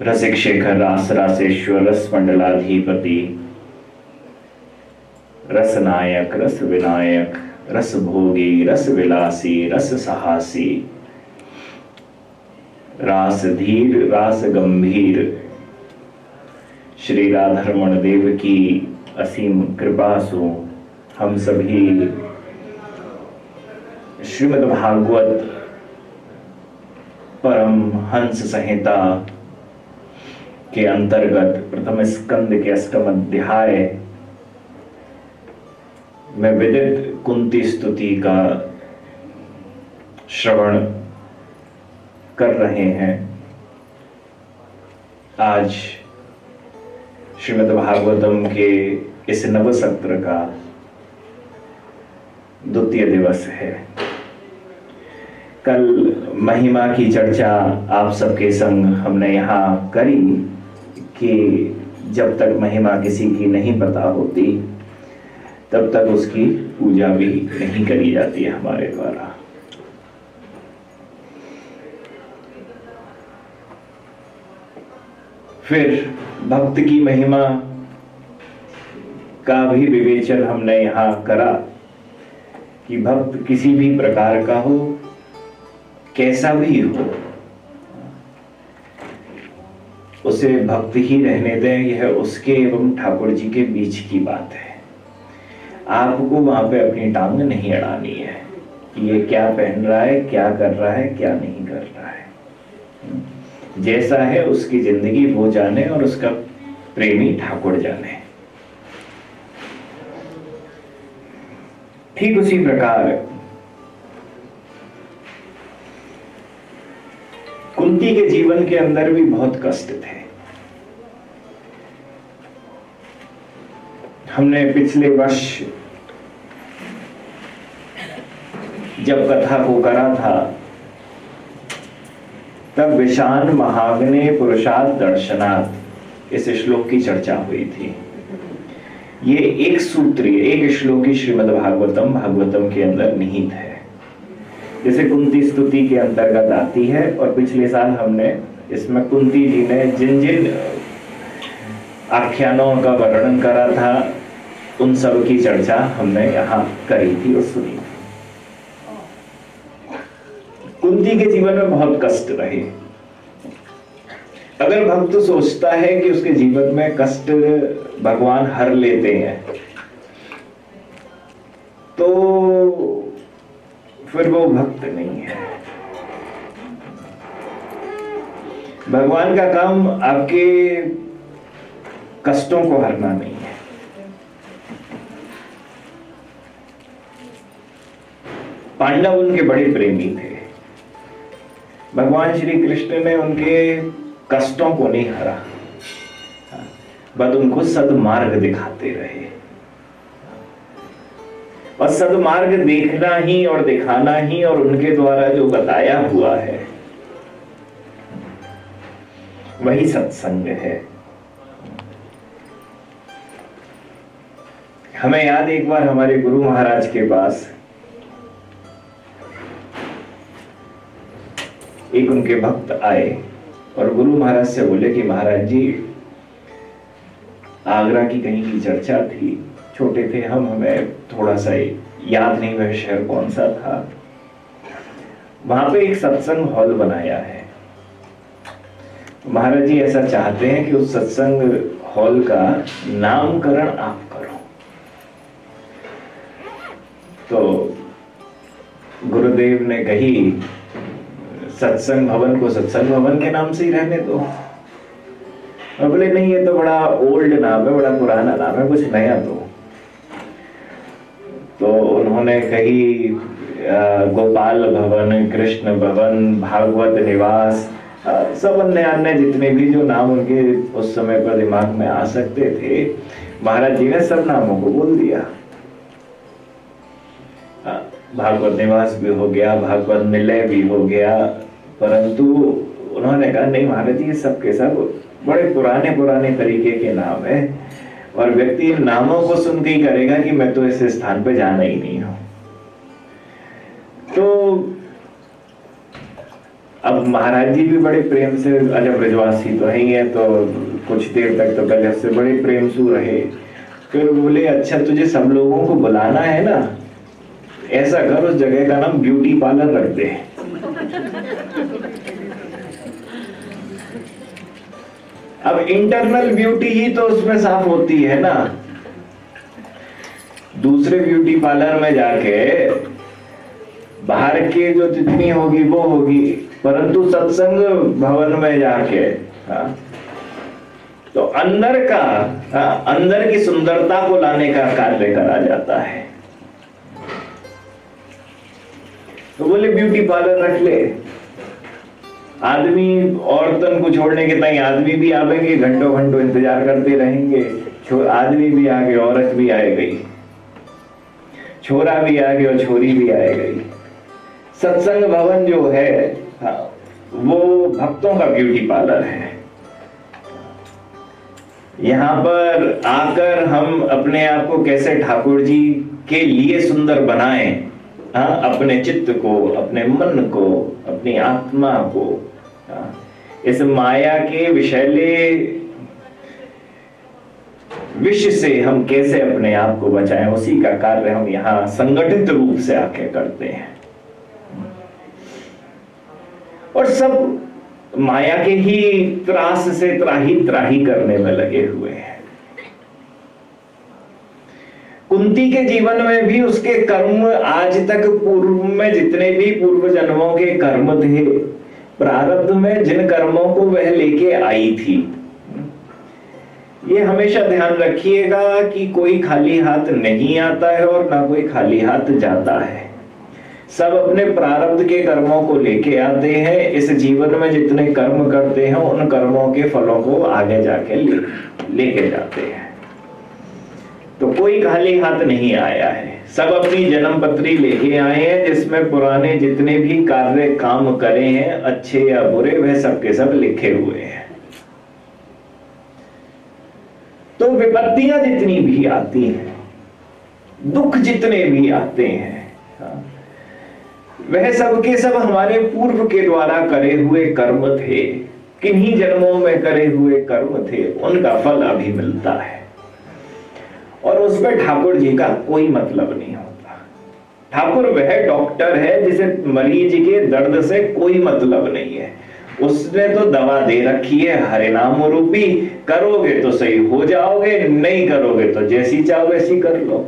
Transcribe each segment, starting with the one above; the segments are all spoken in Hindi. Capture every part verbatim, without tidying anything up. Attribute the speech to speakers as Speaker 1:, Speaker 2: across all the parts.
Speaker 1: रसिक शेखर रास रासेश्वर रस मंडलाधिपति रस नायक रस विनायक रस भोगी रस विलासी रस साहसी रास धीर रास गंभीर श्री राधारमण देव की असीम कृपा सो हम सभी श्रीमद् भागवत परम हंस संहिता के अंतर्गत प्रथम स्कंद के अष्टम अध्याय में विदित कुंती स्तुति का श्रवण कर रहे हैं। आज श्रीमद् भागवतम के इस नव सत्र का द्वितीय दिवस है। कल महिमा की चर्चा आप सबके संग हमने यहाँ करी कि जब तक महिमा किसी की नहीं पता होती तब तक उसकी पूजा भी नहीं करी जाती है हमारे द्वारा। फिर भक्त की महिमा का भी विवेचन हमने यहाँ करा कि भक्त किसी भी प्रकार का हो, कैसा भी हो, उसे भक्त ही रहने दें। यह उसके एवं ठाकुर जी के बीच की बात है। आपको वहां पे अपनी टांग नहीं अड़ानी है कि ये क्या पहन रहा है, क्या कर रहा है, क्या नहीं कर रहा है। जैसा है उसकी जिंदगी वो जाने और उसका प्रेमी ठाकुर जाने। ठीक उसी प्रकार कुंती के जीवन के अंदर भी बहुत कष्ट थे। हमने पिछले वर्ष जब कथा को करा था तब विशान महाग्ने पुरुषार्थ दर्शनात् इस श्लोक की चर्चा हुई थी। ये एक सूत्रीय एक श्लोकी श्रीमद् भागवतम भागवतम के अंदर निहित है, जैसे कुंती स्तुति के अंतर्गत आती है। और पिछले साल हमने इसमें कुंती जी ने जिन जिन आख्यानों का वर्णन करा था उन सब की चर्चा हमने यहाँ करी थी और सुनी थी। कुंती के जीवन में बहुत कष्ट रहे। अगर भक्त सोचता है कि उसके जीवन में कष्ट भगवान हर लेते हैं तो फिर वो भक्त नहीं है। भगवान का काम आपके कष्टों को हरना नहीं है। पांडव उनके बड़े प्रेमी थे। भगवान श्री कृष्ण ने उनके कष्टों को नहीं हरा, बस उनको सदमार्ग दिखाते रहे। और सदमार्ग देखना ही और दिखाना ही और उनके द्वारा जो बताया हुआ है वही सत्संग है। हमें याद, एक बार हमारे गुरु महाराज के पास एक उनके भक्त आए और गुरु महाराज से बोले कि महाराज जी, आगरा की कहीं की चर्चा थी, छोटे थे हम, हमें थोड़ा सा याद नहीं वह शहर कौन सा था, वहां पे एक सत्संग हॉल बनाया है। महाराज जी ऐसा चाहते हैं कि उस सत्संग हॉल का नामकरण आप करो। तो गुरुदेव ने कही सत्संग भवन को सत्संग भवन के नाम से ही रहने दो। और बोले नहीं, ये तो बड़ा ओल्ड नाम है, बड़ा पुराना नाम है, कुछ नया दो। तो उन्होंने कही गोपाल भवन, कृष्ण भवन, भागवत निवास, सब अन्य अन्य जितने भी जो नाम उनके उस समय पर दिमाग में आ सकते थे, महाराज जी ने सब नामों को बोल दिया। भागवत निवास भी हो गया, भागवत निलय भी हो गया, परंतु उन्होंने कहा नहीं महाराज जी, ये सब के सब बड़े पुराने पुराने तरीके के नाम है और व्यक्ति इन नामों को सुन के ही करेगा कि मैं तो इस स्थान पे जाना ही नहीं हूं। तो अब महाराज जी भी बड़े प्रेम से, अजब ब्रजवासी तो है ही है, तो कुछ देर तक तो पहले से बड़े प्रेम से रहे। फिर बोले अच्छा तुझे सब लोगों को बुलाना है ना, ऐसा कर उस जगह का नाम ब्यूटी पार्लर रख दे। अब इंटरनल ब्यूटी ही तो उसमें साफ होती है ना, दूसरे ब्यूटी पार्लर में जाके बाहर के जो जितनी होगी वो होगी, परंतु सत्संग भवन में जाके हाँ, तो अंदर का हाँ, अंदर की सुंदरता को लाने का कार्य करा जाता है। तो बोले ब्यूटी पार्लर रख ले, आदमी औरतन को छोड़ने के ताई आदमी भी आवेंगे, घंटों घंटों इंतजार करते रहेंगे, आदमी भी आ गए, औरत भी आ गई, छोरा भी आ गया और छोरी भी आ गई। सत्संग भवन जो है हाँ, वो भक्तों का ब्यूटी पार्लर है। यहाँ पर आकर हम अपने आप को कैसे ठाकुर जी के लिए सुंदर बनाएं, हाँ, अपने चित्त को, अपने मन को, अपनी आत्मा को हाँ, इस माया के विषैले विष से हम कैसे अपने आप को बचाएं, उसी का कार्य हम यहाँ संगठित रूप से आके करते हैं। और सब माया के ही त्रास से त्राही त्राही करने में लगे हुए हैं। कुंती के जीवन में भी उसके कर्म आज तक पूर्व में जितने भी पूर्व जन्मों के कर्म थे, प्रारब्ध में जिन कर्मों को वह लेके आई थी, ये हमेशा ध्यान रखिएगा कि कोई खाली हाथ नहीं आता है और ना कोई खाली हाथ जाता है। सब अपने प्रारब्ध के कर्मों को लेके आते हैं। इस जीवन में जितने कर्म करते हैं उन कर्मों के फलों को आगे जाके ले लेके जाते हैं। तो कोई खाली हाथ नहीं आया है, सब अपनी जन्म पत्री लेके आए हैं, जिसमें पुराने जितने भी कार्य काम करे हैं, अच्छे या बुरे, वह सब के सब लिखे हुए हैं। तो विपत्तियां जितनी भी आती हैं, दुख जितने भी आते हैं, वह सब के सब हमारे पूर्व के द्वारा करे हुए कर्म थे, किन्हीं जन्मों में करे हुए कर्म थे, उनका फल अभी मिलता है। और उसमें ठाकुर जी का कोई मतलब नहीं होता। ठाकुर वह डॉक्टर है जिसे मरीज के दर्द से कोई मतलब नहीं है। उसने तो दवा दे रखी है हरे नाम रूपी, करोगे तो सही हो जाओगे, नहीं करोगे तो जैसी चाहो वैसी कर लो।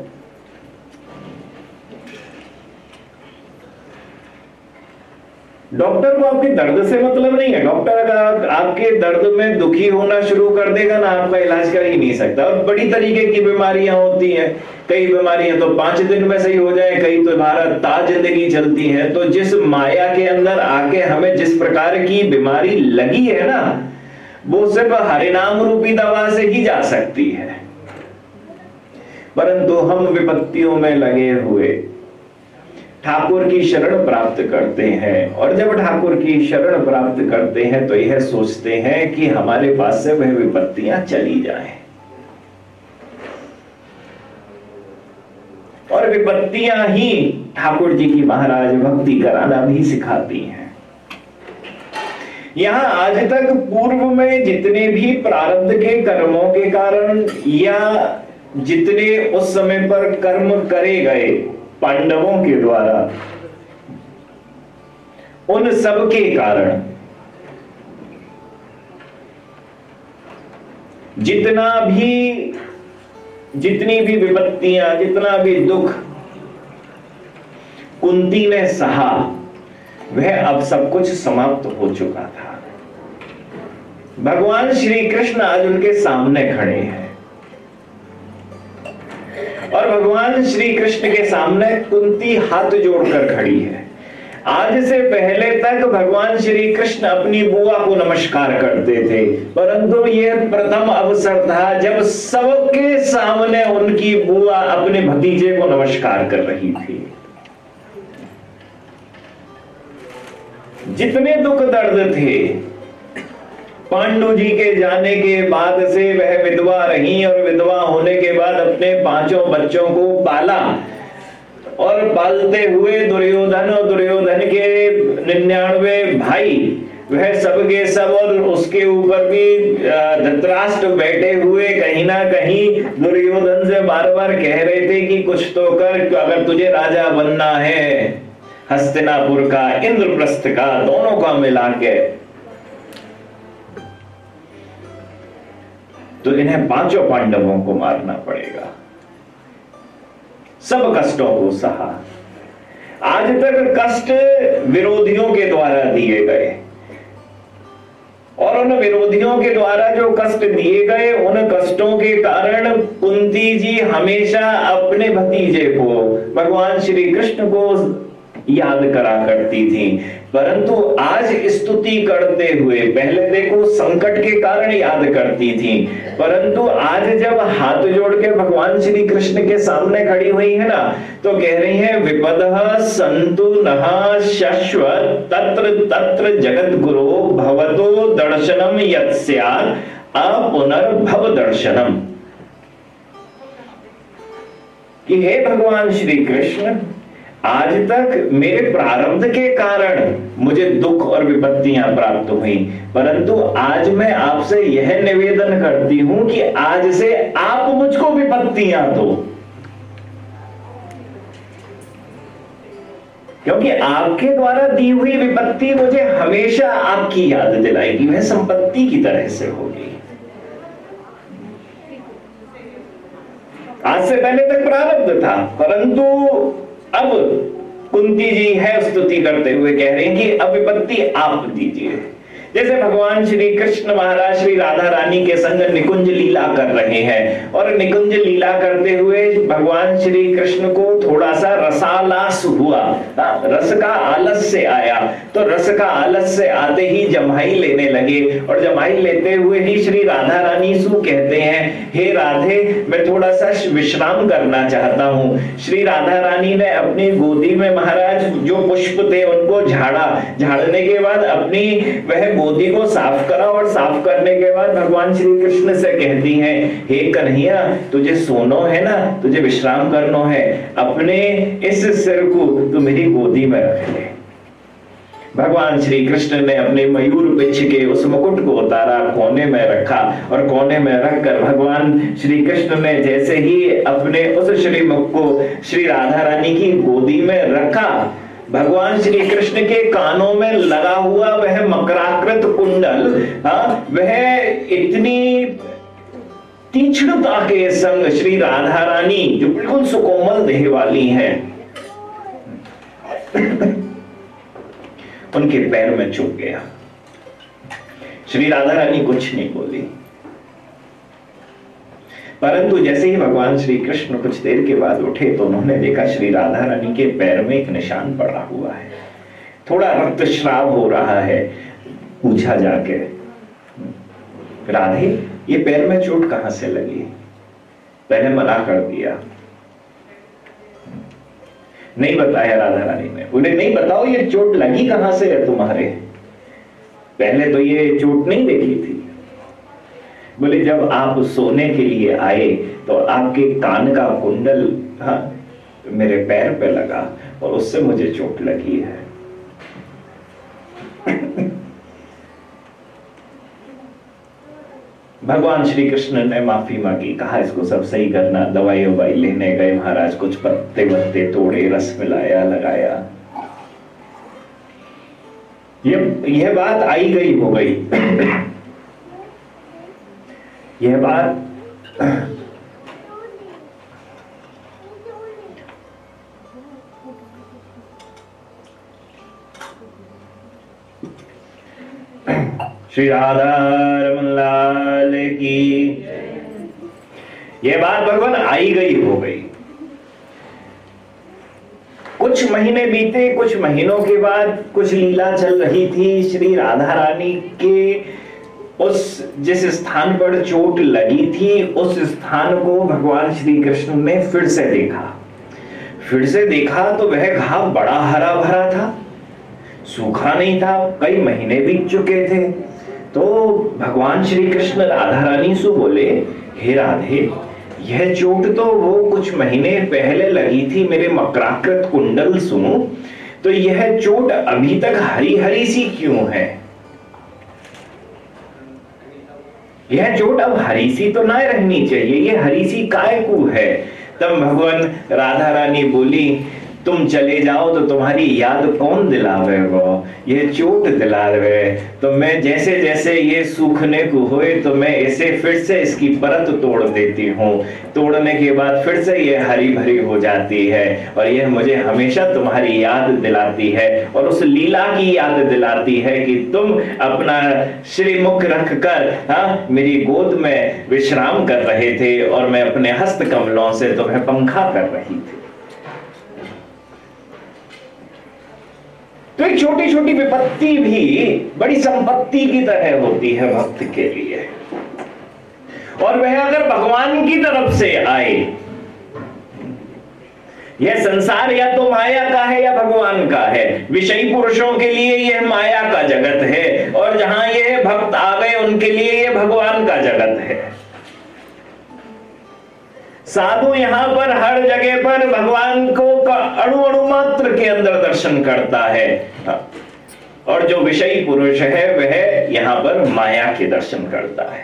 Speaker 1: डॉक्टर को आपके दर्द से मतलब नहीं है। डॉक्टर अगर आपके दर्द में दुखी होना शुरू कर देगा ना, आपका इलाज कर ही नहीं सकता। और बड़ी तरीके की बीमारियां होती हैं, कई बीमारियां तो पांच दिन में सही हो जाए, कई तो भारत ता जिंदगी चलती है। तो जिस माया के अंदर आके हमें जिस प्रकार की बीमारी लगी है ना, वो सिर्फ हरिनाम रूपी दवा से ही जा सकती है। परंतु हम विपत्तियों में लगे हुए ठाकुर की शरण प्राप्त करते हैं, और जब ठाकुर की शरण प्राप्त करते हैं तो यह सोचते हैं कि हमारे पास से वह विपत्तियां चली जाएं। और विपत्तियां ही ठाकुर जी की महाराज भक्ति कराना भी सिखाती हैं। यहां आज तक पूर्व में जितने भी प्रारब्ध के कर्मों के कारण या जितने उस समय पर कर्म करे गए पांडवों के द्वारा, उन सब के कारण जितना भी जितनी भी विपत्तियां, जितना भी दुख कुंती ने सहा, वह अब सब कुछ समाप्त हो चुका था। भगवान श्री कृष्ण आज उनके सामने खड़े हैं और भगवान श्री कृष्ण के सामने कुंती हाथ जोड़कर खड़ी है। आज से पहले तक भगवान श्री कृष्ण अपनी बुआ को नमस्कार करते थे, परंतु यह प्रथम अवसर था जब सबके सामने उनकी बुआ अपने भतीजे को नमस्कार कर रही थी। जितने दुख दर्द थे, पांडु जी के जाने के बाद से वह विधवा रही और विधवा होने के बाद अपने पांचों बच्चों को पाला, और पालते हुए दुर्योधन और दुर्योधन के निन्यानवे भाई वह सबके सब, और उसके ऊपर भी धृतराष्ट्र बैठे हुए कहीं ना कहीं दुर्योधन से बार बार कह रहे थे कि कुछ तो कर, अगर तुझे राजा बनना है हस्तिनापुर का, इंद्रप्रस्थ का, दोनों का मिला के, तो इन्हें पांचों पांडवों को मारना पड़ेगा। सब कष्टों को सहा। आज तक कष्ट विरोधियों के द्वारा दिए गए, और उन विरोधियों के द्वारा जो कष्ट दिए गए, उन कष्टों के कारण कुंती जी हमेशा अपने भतीजे को, भगवान श्री कृष्ण को याद करा करती थी। परंतु आज स्तुति करते हुए, पहले देखो संकट के कारण याद करती थी, परंतु आज जब हाथ जोड़ के भगवान श्री कृष्ण के सामने खड़ी हुई है ना, तो कह रही है विपदः सन्तु नः शश्वत् तत्र तत्र जगत गुरो भवतो दर्शनम यत् स्यात् अपुनर्भव दर्शनम। कि हे भगवान श्री कृष्ण, आज तक मेरे प्रारब्ध के कारण मुझे दुख और विपत्तियां प्राप्त हुई, परंतु आज मैं आपसे यह निवेदन करती हूं कि आज से आप मुझको विपत्तियां दो, क्योंकि आपके द्वारा दी हुई विपत्ति मुझे हमेशा आपकी याद दिलाएगी, वह संपत्ति की तरह से होगी। आज से पहले तक प्रारब्ध था, परंतु अब कुंती जी है स्तुति करते हुए कह रहे हैं कि अब विपत्ति आप दीजिए। जैसे भगवान श्री कृष्ण महाराज श्री राधा रानी के संग निकुंज लीला कर रहे हैं, और निकुंज लीला करते हुए भगवान श्री कृष्ण को थोड़ा सा रसालास हुआ, रस का आलस्य आया, तो रस का आलस्य आते ही जमाई लेने लगे, और जमाई लेते हुए ही श्री राधा रानी सु कहते हैं, हे राधे मैं थोड़ा सा विश्राम करना चाहता हूँ। श्री राधा रानी ने अपनी गोदी में महाराज जो पुष्प थे उनको झाड़ा, झाड़ने के बाद अपनी वह गोदी को साफ करा, और साफ करने के बाद भगवान श्री कृष्ण से कहती हैं, हे कन्हैया तुझे सोनो है ना, तुझे विश्राम करनो है, अपने इस सिर को तू मेरी गोदी में रख ले। भगवान श्री कृष्ण ने अपने मयूर पिछ के उस मुकुट को उतारा, कोने में रखा, और कोने में रखकर भगवान श्री कृष्ण ने जैसे ही अपने उस श्रीमुख को श्री राधा रानी की गोदी में रखा, भगवान श्री कृष्ण के कानों में लगा हुआ वह मकराकृत कुंडल, हाँ, वह इतनी तीक्ष्णता के संग श्री राधा रानी जो बिल्कुल सुकोमल देह वाली हैं, उनके पैर में चुभ गया। श्री राधा रानी कुछ नहीं बोली, परंतु जैसे ही भगवान श्री कृष्ण कुछ देर के बाद उठे तो उन्होंने देखा श्री राधा रानी के पैर में एक निशान पड़ा हुआ है, थोड़ा रक्तस्राव हो रहा है। पूछा जाके, राधे ये पैर में चोट कहां से लगी? पहले मना कर दिया, नहीं बताया राधा रानी ने। उन्हें नहीं बताओ ये चोट लगी कहां से है तुम्हारे, पहले तो ये चोट नहीं देखी थी। बोले जब आप सोने के लिए आए तो आपके कान का कुंडल, हाँ, मेरे पैर पे लगा और उससे मुझे चोट लगी है। भगवान श्री कृष्ण ने माफी मांगी, कहा इसको सब सही करना। दवाई ववाई लेने गए महाराज, कुछ पत्ते वत्ते तोड़े, रस मिलाया, लगाया। ये यह बात आई गई हो गई। यह बात श्री राधा रमन लाल की, यह बात भगवान आई गई हो गई। कुछ महीने बीते, कुछ महीनों के बाद कुछ लीला चल रही थी। श्री राधा रानी के उस जिस स्थान पर चोट लगी थी उस स्थान को भगवान श्री कृष्ण ने फिर से देखा। फिर से देखा तो वह घाव बड़ा हरा भरा था, सूखा नहीं था, कई महीने बीत चुके थे। तो भगवान श्री कृष्ण राधा रानी से बोले, हे राधे, यह चोट तो वो कुछ महीने पहले लगी थी मेरे मकराकृत कुंडल सु, तो यह चोट अभी तक हरी हरी सी क्यों है? यह चोट अब हरी सी तो ना रहनी चाहिए, ये हरी सी काय को है? तब भगवान राधा रानी बोली, तुम चले जाओ तो तुम्हारी याद कौन दिलावे वो, ये चोट दिलावे। तो मैं जैसे जैसे ये सूखने को होए तो मैं इसे फिर से इसकी परत तोड़ देती हूँ, तोड़ने के बाद फिर से ये हरी भरी हो जाती है और यह मुझे हमेशा तुम्हारी याद दिलाती है और उस लीला की याद दिलाती है कि तुम अपना श्रीमुख रख कर हाँ मेरी गोद में विश्राम कर रहे थे और मैं अपने हस्त कमलों से तुम्हें पंखा कर रही थी। तो एक छोटी छोटी विपत्ति भी बड़ी संपत्ति की तरह होती है भक्त के लिए, और वह अगर भगवान की तरफ से आए, यह संसार या तो माया का है या भगवान का है। विषयी पुरुषों के लिए यह माया का जगत है और जहां यह भक्त आ गए उनके लिए यह भगवान का जगत है। साधु यहां पर हर जगह पर भगवान को अणु अणु मात्र के अंदर दर्शन करता है, और जो विषयी पुरुष है वह यहां पर माया के दर्शन करता है।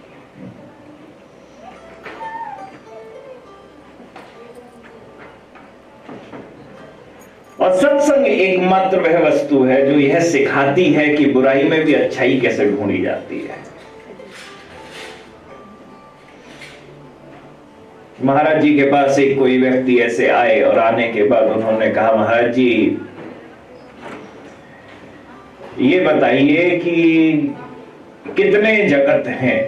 Speaker 1: और सत्संग एकमात्र वह वस्तु है जो यह सिखाती है कि बुराई में भी अच्छाई कैसे ढूंढी जाती है। महाराज जी के पास एक कोई व्यक्ति ऐसे आए और आने के बाद उन्होंने कहा, महाराज जी ये बताइए कि कितने जगत हैं?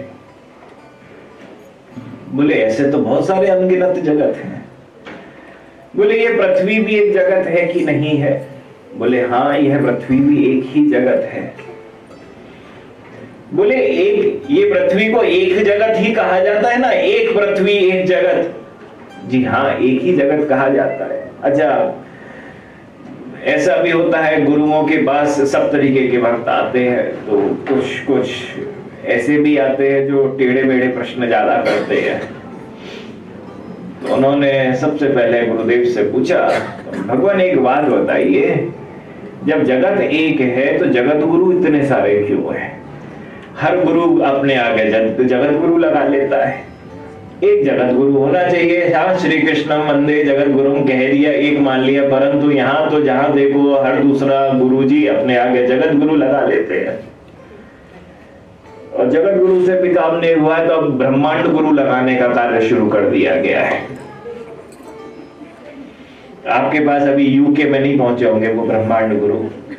Speaker 1: बोले ऐसे तो बहुत सारे अनगिनत जगत हैं। बोले ये पृथ्वी भी एक जगत है कि नहीं है? बोले हाँ यह पृथ्वी भी एक ही जगत है। बोले एक ये पृथ्वी को एक जगत ही कहा जाता है ना, एक पृथ्वी एक जगत? जी हाँ एक ही जगत कहा जाता है। अच्छा ऐसा भी होता है गुरुओं के पास सब तरीके के भक्त आते हैं, तो कुछ कुछ ऐसे भी आते हैं जो टेढ़े मेढ़े प्रश्न ज्यादा करते हैं। तो उन्होंने सबसे पहले गुरुदेव से पूछा, भगवान एक बात बताइए, जब जगत एक है तो जगत गुरु इतने सारे क्यों हैं? हर गुरु अपने आगे जगत गुरु लगा लेता है। एक जगत गुरु होना चाहिए। हाँ श्री कृष्ण वंदे जगत गुरु कह दिया, एक मान लिया, परंतु यहाँ तो जहां देखो हर दूसरा गुरु जी अपने आगे जगत गुरु लगा लेते हैं। और जगत गुरु से भी काम नहीं हुआ तो अब ब्रह्मांड गुरु लगाने का कार्य शुरू कर दिया गया है। आपके पास अभी यूके में नहीं पहुंचे होंगे वो ब्रह्मांड गुरु,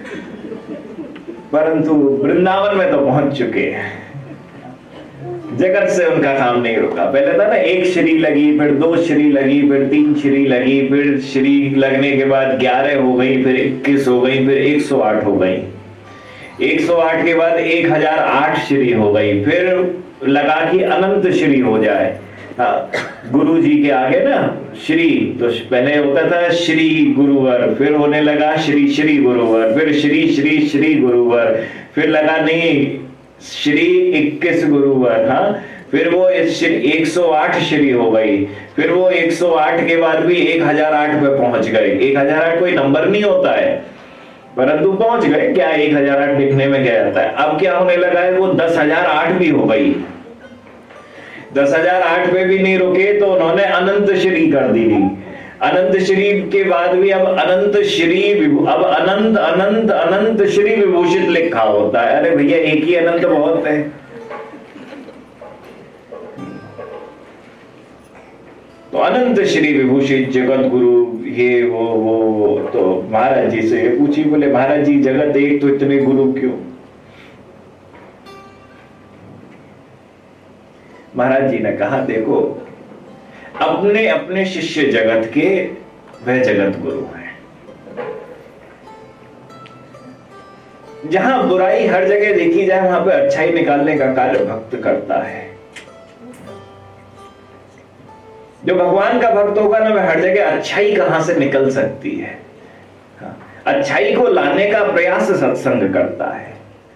Speaker 1: परंतु वृंदावन में तो पहुंच चुके हैं। जगत से उनका काम नहीं रुका। पहले था ना एक श्री लगी, फिर दो श्री लगी, फिर तीन श्री लगी, फिर श्री लगने के बाद ग्यारह हो गई, फिर इक्कीस हो गई, फिर एक सौ आठ हो गई, एक सौ आठ के बाद एक हजार आठ श्री हो गई, फिर लगा कि अनंत श्री हो जाए। हाँ गुरु जी के आगे ना श्री, तो पहले होता था श्री गुरुवर, फिर होने लगा श्री श्री गुरुवर, फिर श्री श्री श्री गुरुवर, फिर लगा नहीं श्री इक्कीस गुरुवर। हाँ फिर वो एक सौ आठ श्री हो गई, फिर वो एक सौ आठ के बाद भी एक हजार आठ पे पहुंच गए। एक हजार आठ कोई नंबर नहीं होता है, परंतु पहुंच गए। क्या एक हजार आठ लिखने में क्या जाता है? अब क्या होने लगा है, वो दस हजार आठ भी हो गई। दस हजार आठ पे भी नहीं रुके तो उन्होंने अनंत श्री कर दी। अनंत श्री के बाद भी अब अनंत श्री, अब अनंत अनंत अनंत श्री विभूषित लिखा होता है। अरे भैया एक ही अनंत बहुत है। तो अनंत श्री विभूषित जगत गुरु ये वो वो, वो। तो महाराज जी से पूछी, बोले महाराज जी जगत एक तो इतने गुरु क्यों? महाराज जी ने कहा, देखो अपने अपने शिष्य जगत के वह जगत गुरु हैं। जहां बुराई हर जगह देखी जाए वहां पे अच्छाई निकालने का कार्य भक्त करता है। जो भगवान का भक्त होगा ना, वह हर जगह अच्छाई कहां से निकल सकती है, अच्छाई को लाने का प्रयास सत्संग करता है।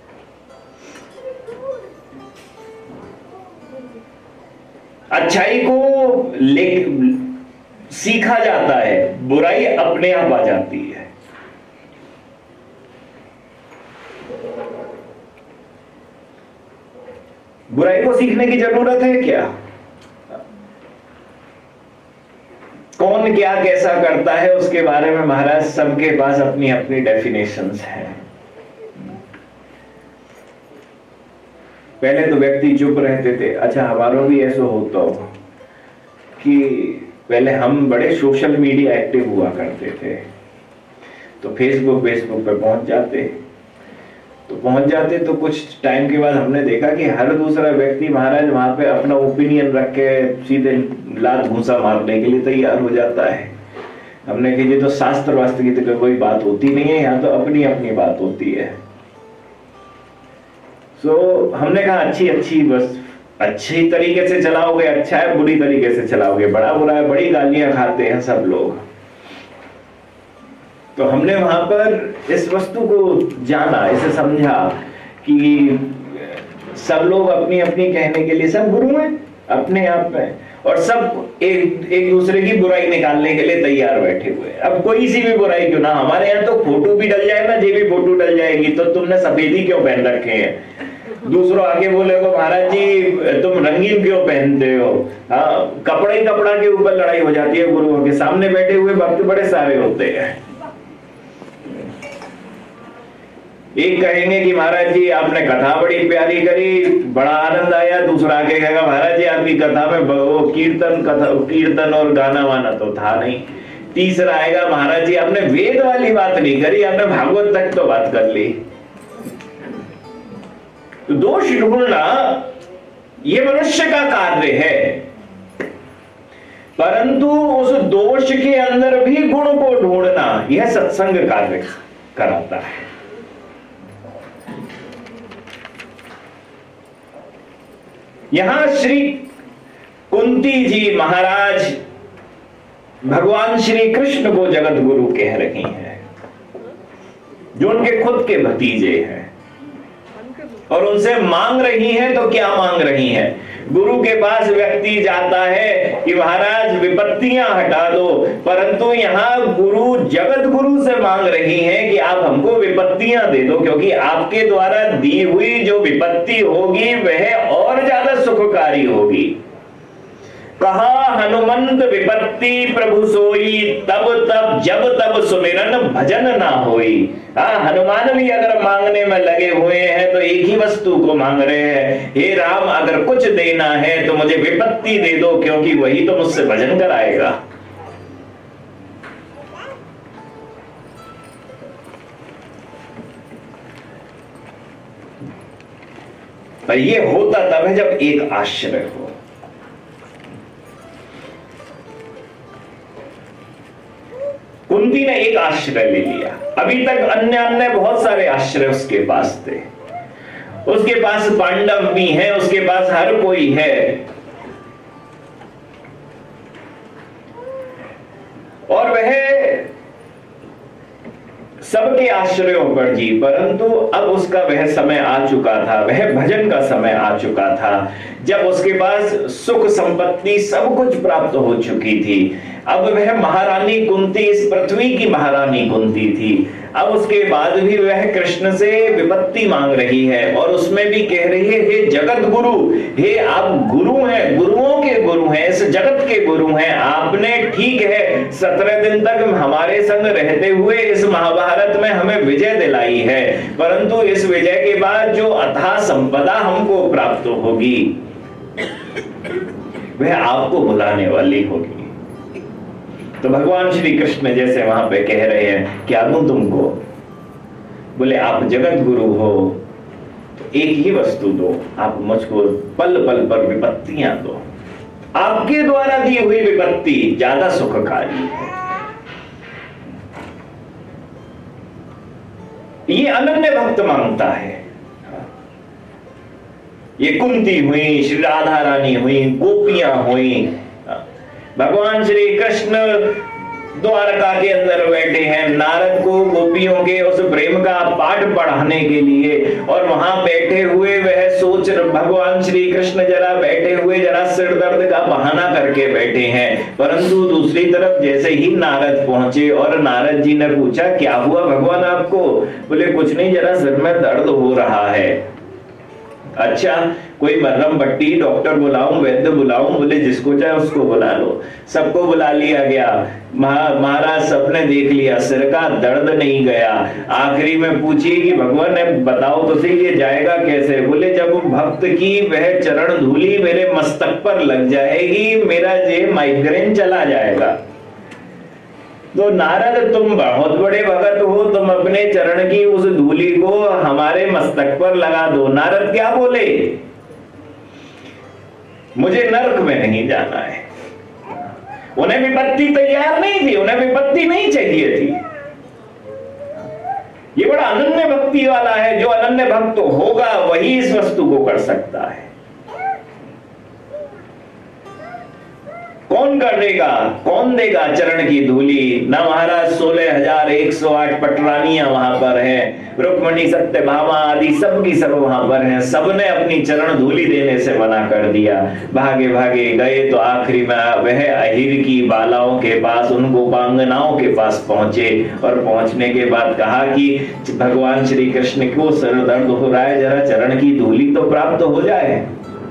Speaker 1: अच्छाई को ले सीखा जाता है, बुराई अपने आप आ जाती है। बुराई को सीखने की जरूरत है क्या? कौन क्या कैसा करता है उसके बारे में महाराज सबके पास अपनी अपनी डेफिनेशंस हैं। पहले तो व्यक्ति चुप रहते थे। अच्छा, हमारा भी ऐसा होता हो कि पहले हम बड़े सोशल मीडिया एक्टिव हुआ करते थे, तो फेसबुक फेसबुक पे पहुंच जाते तो पहुंच जाते तो कुछ टाइम के बाद हमने देखा कि हर दूसरा व्यक्ति महाराज वहां पे अपना ओपिनियन रख के सीधे लात घूंसा मारने के लिए तैयार हो जाता है। हमने कहा ये तो शास्त्र वास्त्र की तो कोई बात होती नहीं है, यहाँ तो अपनी अपनी बात होती है। सो so, हमने कहा अच्छी अच्छी बस अच्छी तरीके से चलाओगे अच्छा है, बुरी तरीके से चलाओगे बड़ा बुरा है, बड़ी गालियां खाते हैं सब लोग। तो हमने वहां पर इस वस्तु को जाना, इसे समझा कि सब लोग अपनी अपनी कहने के लिए सब गुरु हैं अपने आप में, और सब एक एक दूसरे की बुराई निकालने के लिए तैयार बैठे हुए हैं। अब कोई सी भी बुराई क्यों ना, हमारे यहाँ तो फोटो भी डल जाए ना, जे भी फोटो डल जाएगी तो तुमने सफेदी क्यों पहन रखे हैं, दूसरों आगे बोलेगा महाराज जी तुम रंगीन क्यों पहनते हो। हाँ, कपड़ा ही कपड़ा के ऊपर लड़ाई हो जाती है। गुरुओं के सामने बैठे हुए भक्त बड़े सारे होते हैं। एक कहेंगे कि महाराज जी आपने कथा बड़ी प्यारी करी, बड़ा आनंद आया, दूसरा आगे कहेगा महाराज जी आपकी कथा में वो कीर्तन कथा कीर्तन और गाना वाना तो था नहीं। तीसरा आएगा महाराज जी आपने वेद वाली बात नहीं करी, आपने भागवत तक तो बात कर ली। तो दोष ढूंढना ये मनुष्य का कार्य है, परंतु उस दोष के अंदर भी गुण को ढूंढना यह सत्संग कार्य कराता है। यहां श्री कुंती जी महाराज भगवान श्री कृष्ण को जगत गुरु कह रही हैं, जो उनके खुद के भतीजे हैं, और उनसे मांग रही हैं। तो क्या मांग रही हैं? गुरु के पास व्यक्ति जाता है कि महाराज विपत्तियां हटा दो, परंतु यहाँ गुरु जगत गुरु से मांग रही हैं कि आप हमको विपत्तियां दे दो, क्योंकि आपके द्वारा दी हुई जो विपत्ति होगी वह और ज्यादा सुखकारी होगी। कहा हनुमंत विपत्ति प्रभु सोई, तब तब जब तब सुमिरन भजन ना होई। हाँ, हनुमान भी अगर मांगने में लगे हुए हैं तो एक ही वस्तु को मांग रहे हैं, हे राम अगर कुछ देना है तो मुझे विपत्ति दे दो, क्योंकि वही तो मुझसे भजन कराएगा। पर ये होता तब है जब एक आश्रय हो। कुंती ने एक आश्रय ले लिया, अभी तक अन्य अन्य बहुत सारे आश्रय उसके पास थे। उसके पास पांडव भी हैं, उसके पास हर कोई है, और वह सबके आश्रयों पर जी, परंतु अब उसका वह समय आ चुका था, वह भजन का समय आ चुका था, जब उसके पास सुख संपत्ति सब कुछ प्राप्त हो चुकी थी। अब वह महारानी कुंती इस पृथ्वी की महारानी कुंती थी। अब उसके बाद भी वह कृष्ण से विपत्ति मांग रही है, और उसमें भी कह रही है हे जगत गुरु, हे आप गुरु हैं, गुरुओं के गुरु हैं, इस जगत के गुरु हैं। आपने ठीक है सत्रह दिन तक हमारे संग रहते हुए इस महाभारत में हमें विजय दिलाई है, परंतु इस विजय के बाद जो अथाह संपदा हमको प्राप्त होगी वह आपको बुलाने वाली होगी। तो भगवान श्री कृष्ण जैसे वहां पे कह रहे हैं क्या दूं तुमको? बोले आप जगत गुरु हो तो एक ही वस्तु दो, आप मुझको पल पल पर विपत्तियां दो। आपके द्वारा दी हुई विपत्ति ज्यादा सुखकारी है। ये अनन्य भक्त मांगता है। ये कुंती हुई, श्री राधा रानी हुई, गोपियां हुई, भगवान श्री कृष्ण द्वारका के अंदर बैठे हैं, नारद को गोपियों के उस प्रेम का पाठ पढ़ाने के लिए, और वहां बैठे हुए वह सोच, भगवान श्री कृष्ण जरा बैठे हुए जरा सिर दर्द का बहाना करके बैठे हैं। परंतु दूसरी तरफ जैसे ही नारद पहुंचे और नारद जी ने पूछा क्या हुआ भगवान आपको? बोले कुछ नहीं, जरा सिर में दर्द हो रहा है। अच्छा, कोई मरहम पट्टी डॉक्टर बुलाऊं, वैद्य बुलाऊं? बोले जिसको चाहे उसको बुला लो। सबको बुला लिया गया। महाराज सबने देख लिया, सिर का दर्द नहीं गया। आखिरी में पूछिए कि भगवान ने बताओ तो सही ये जाएगा कैसे? बोले जब भक्त की वह चरण धूली मेरे मस्तक पर लग जाएगी, मेरा ये माइग्रेन चला जाएगा। तो नारद तुम बहुत बड़े भगत हो, तुम अपने चरण की उस धूली को हमारे मस्तक पर लगा दो। नारद क्या बोले? मुझे नरक में नहीं जाना है। उन्हें विपत्ति तैयार नहीं थी, उन्हें विपत्ति नहीं चाहिए थी। ये बड़ा अनन्य भक्ति वाला है। जो अनन्य भक्त होगा वही इस वस्तु को कर सकता है। कौन कर देगा? कौन देगा चरण की धूली? ना महाराज सोलह हजार एक सौ आठ पटरानियां वहां पर हैं, रुक्मणी सत्यभामा आदि सब की सब वहां पर हैं। सबने अपनी चरण धूली देने से मना कर दिया। भागे भागे गए तो आखिरी में वह अहिर की बालाओं के पास, उन गोपांगनाओं के पास पहुंचे। और पहुंचने के बाद कहा कि भगवान श्री कृष्ण को सर दर्द हो रहा है, जरा चरण की धूली तो प्राप्त हो जाए।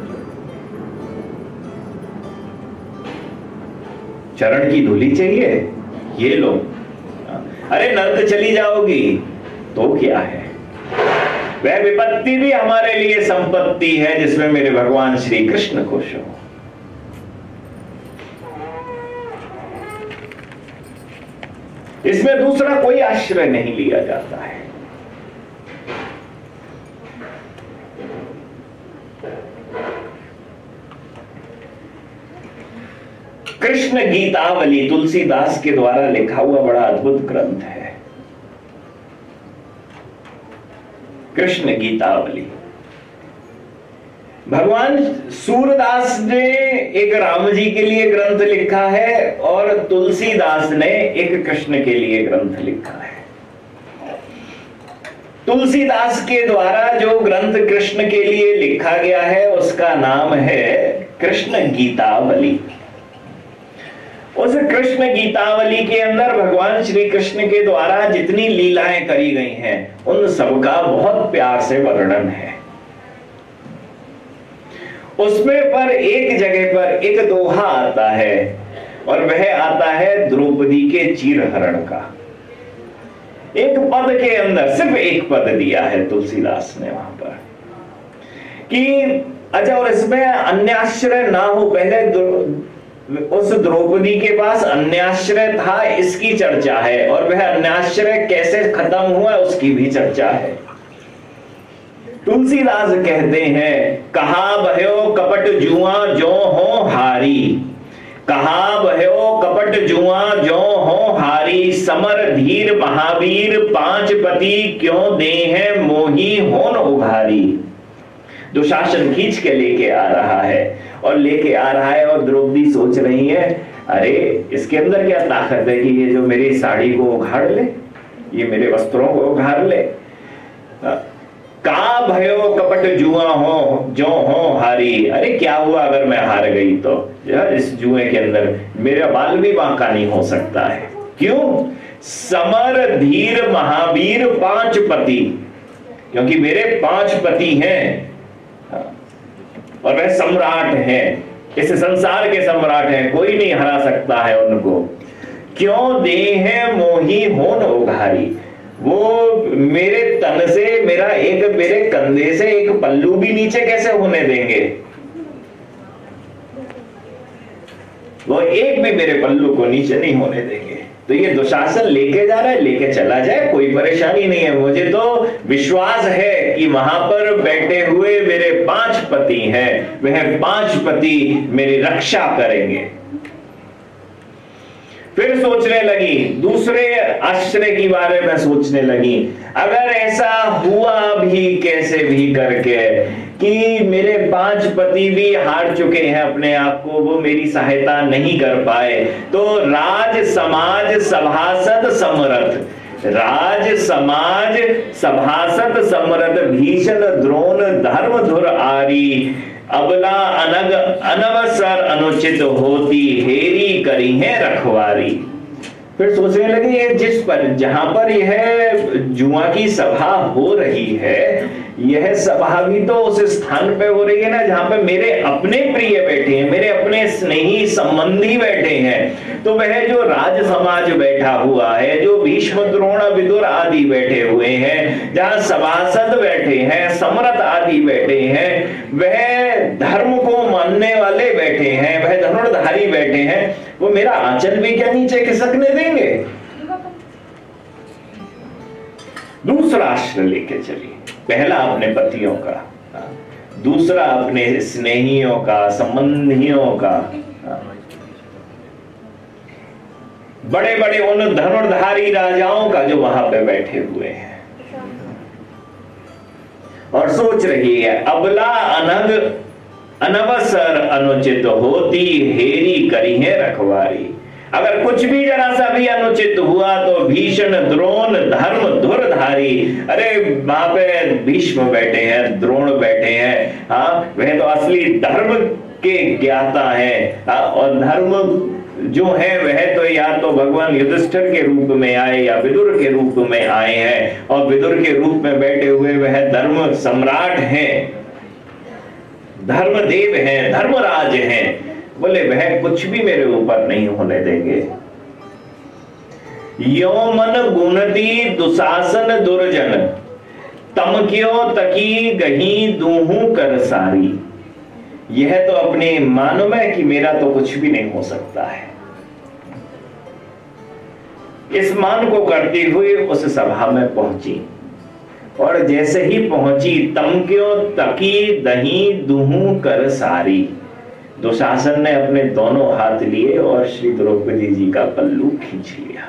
Speaker 1: चरण की धूली चाहिए, ये लो। अरे नर्क चली जाओगी तो क्या है? वह विपत्ति भी हमारे लिए संपत्ति है जिसमें मेरे भगवान श्री कृष्ण खुश हो। इसमें दूसरा कोई आश्रय नहीं लिया जाता है। कृष्ण गीतावली तुलसीदास के द्वारा लिखा हुआ बड़ा अद्भुत ग्रंथ है, कृष्ण गीतावली। भगवान सूरदास ने एक राम जी के लिए ग्रंथ लिखा है और तुलसीदास ने एक कृष्ण के लिए ग्रंथ लिखा है। तुलसीदास के द्वारा जो ग्रंथ कृष्ण के लिए लिखा गया है उसका नाम है कृष्ण गीतावली। उस कृष्ण गीतावली के अंदर भगवान श्री कृष्ण के द्वारा जितनी लीलाएं करी गई हैं उन सबका बहुत प्यार से वर्णन है। उसमें पर एक जगह पर एक दोहा आता है और वह आता है द्रौपदी के चीरहरण का। एक पद के अंदर सिर्फ एक पद दिया है तुलसीदास ने वहां पर कि अच्छा, और इसमें अन्याश्रय ना हो। पहले उस द्रौपदी के पास अन्याश्रय था, इसकी चर्चा है, और वह अन्याश्रय कैसे खत्म हुआ उसकी भी चर्चा है। तुलसीदास कहते हैं, कहा भयो कपट जुआ जो हो हारी, कहा भयो कपट जुआ जो हो हारी, समर धीर महावीर पांच पति क्यों दे हैं मोही होन उघारी। दुशासन खींच के लेके आ रहा है और लेके आ रहा है और द्रौपदी सोच रही है, अरे इसके अंदर क्या ताकत है कि ये जो मेरी साड़ी को उघाड़ ले, ये मेरे वस्त्रों को उघाड़ ले। का भयो कपट जुआ हो जो हो हारी, अरे क्या हुआ अगर मैं हार गई तो? इस जुए के अंदर मेरा बाल भी बांका नहीं हो सकता है। क्यों? समर धीर महावीर पांच पति, क्योंकि मेरे पांच पति हैं और वह सम्राट है, इस संसार के सम्राट हैं, कोई नहीं हरा सकता है उनको। क्यों दे हैं मोही होन उघारी, वो मेरे तन से, मेरा एक मेरे कंधे से एक पल्लू भी नीचे कैसे होने देंगे? वो एक भी मेरे पल्लू को नीचे नहीं होने देंगे। तो ये दुशासन लेके जा रहा है, लेके चला जाए, कोई परेशानी नहीं है। मुझे तो विश्वास है कि वहां पर बैठे हुए मेरे पांच पति हैं, वह पांच पति मेरी रक्षा करेंगे। फिर सोचने लगी, दूसरे आश्रय के बारे में सोचने लगी, अगर ऐसा हुआ भी कैसे भी करके कि मेरे पांच पति भी हार चुके हैं अपने आप को, वो मेरी सहायता नहीं कर पाए, तो राज समाज सभासद समरथ, राज समाज सभासद समरथ भीषण द्रोण धर्म धुर आरी, अबला अनग अनवसर अनुचित होती हेरी करी है रखवारी। फिर सोचने लगे ये जिस पर जहां पर यह जुआ की सभा हो रही है, यह सभा भी तो उस स्थान पे हो रही है ना जहां पे मेरे अपने प्रिय बैठे हैं, मेरे अपने स्नेही संबंधी बैठे हैं। तो वह जो राज समाज बैठा हुआ है, जो भीष्म द्रोण विदुर आदि बैठे हुए हैं, जहां सभासद बैठे हैं, सम्राट आदि बैठे हैं, वह धर्म को मानने वाले बैठे हैं, वह धनुर्धारी बैठे हैं, वो मेरा आंचल भी क्या नीचे खिसकने देंगे? दूसरा आश्रय लेके चलिए। पहला अपने पतियों का, दूसरा अपने स्नेहियों का, संबंधियों का, बड़े बड़े उन धनुर्धारी राजाओं का जो वहां पे बैठे हुए हैं। और सोच रही है अबला अनग अनवसर अनुचित होती हेरी करी है रखवारी। अगर कुछ भी जरा सा भी अनुचित हुआ तो भीषण द्रोण धर्म धुरधारी, अरे वहां पे भीष्म बैठे हैं, द्रोण बैठे हैं, हाँ वह तो असली धर्म के ज्ञाता हैं, हाँ, और धर्म जो है वह तो या तो भगवान युधिष्ठिर के रूप में आए या विदुर के रूप में आए हैं, और विदुर के रूप में बैठे हुए वह धर्म सम्राट हैं, धर्मदेव हैं, धर्मराज हैं। बोले वह कुछ भी मेरे ऊपर नहीं होने देंगे। यो मन गुणती दुशासन दुर्जन तम क्यों तकी गही दूहू कर सारी। यह तो अपने मानो में कि मेरा तो कुछ भी नहीं हो सकता है। इस मान को करते हुए उस सभा में पहुंची, और जैसे ही पहुंची तम क्यों तकी दही दूहू कर सारी। दुशासन ने अपने दोनों हाथ लिए और श्री द्रौपदी जी का पल्लू खींच लिया।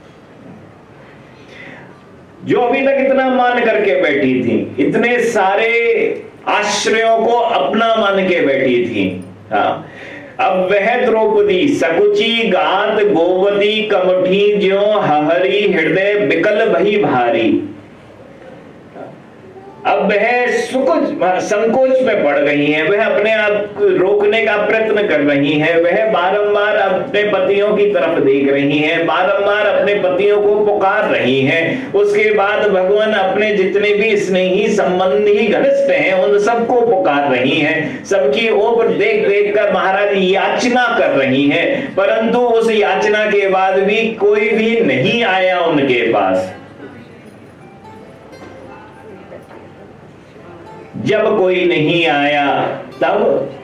Speaker 1: जो अभी तक इतना मान करके बैठी थी, इतने सारे आश्रयों को अपना मान के बैठी थी, हाँ, अब वह द्रौपदी सकुची गात गोवती कमठी ज्यो हहरी हृदय बिकल भई भारी। अब वह सुकुच संकोच में पड़ गई हैं, वह अपने आप रोकने का प्रयत्न कर रही हैं, वह बारंबार अपने पतियों की तरफ देख रही हैं, बारंबार अपने पतियों को पुकार रही हैं। उसके बाद भगवान अपने जितने भी स्नेही संबंधी घनिष्ठ हैं उन सबको पुकार रही हैं, सबकी ओर देख देख कर महाराज याचना कर रही हैं, परंतु उस याचना के बाद भी कोई भी नहीं आया उनके पास। जब कोई नहीं आया तब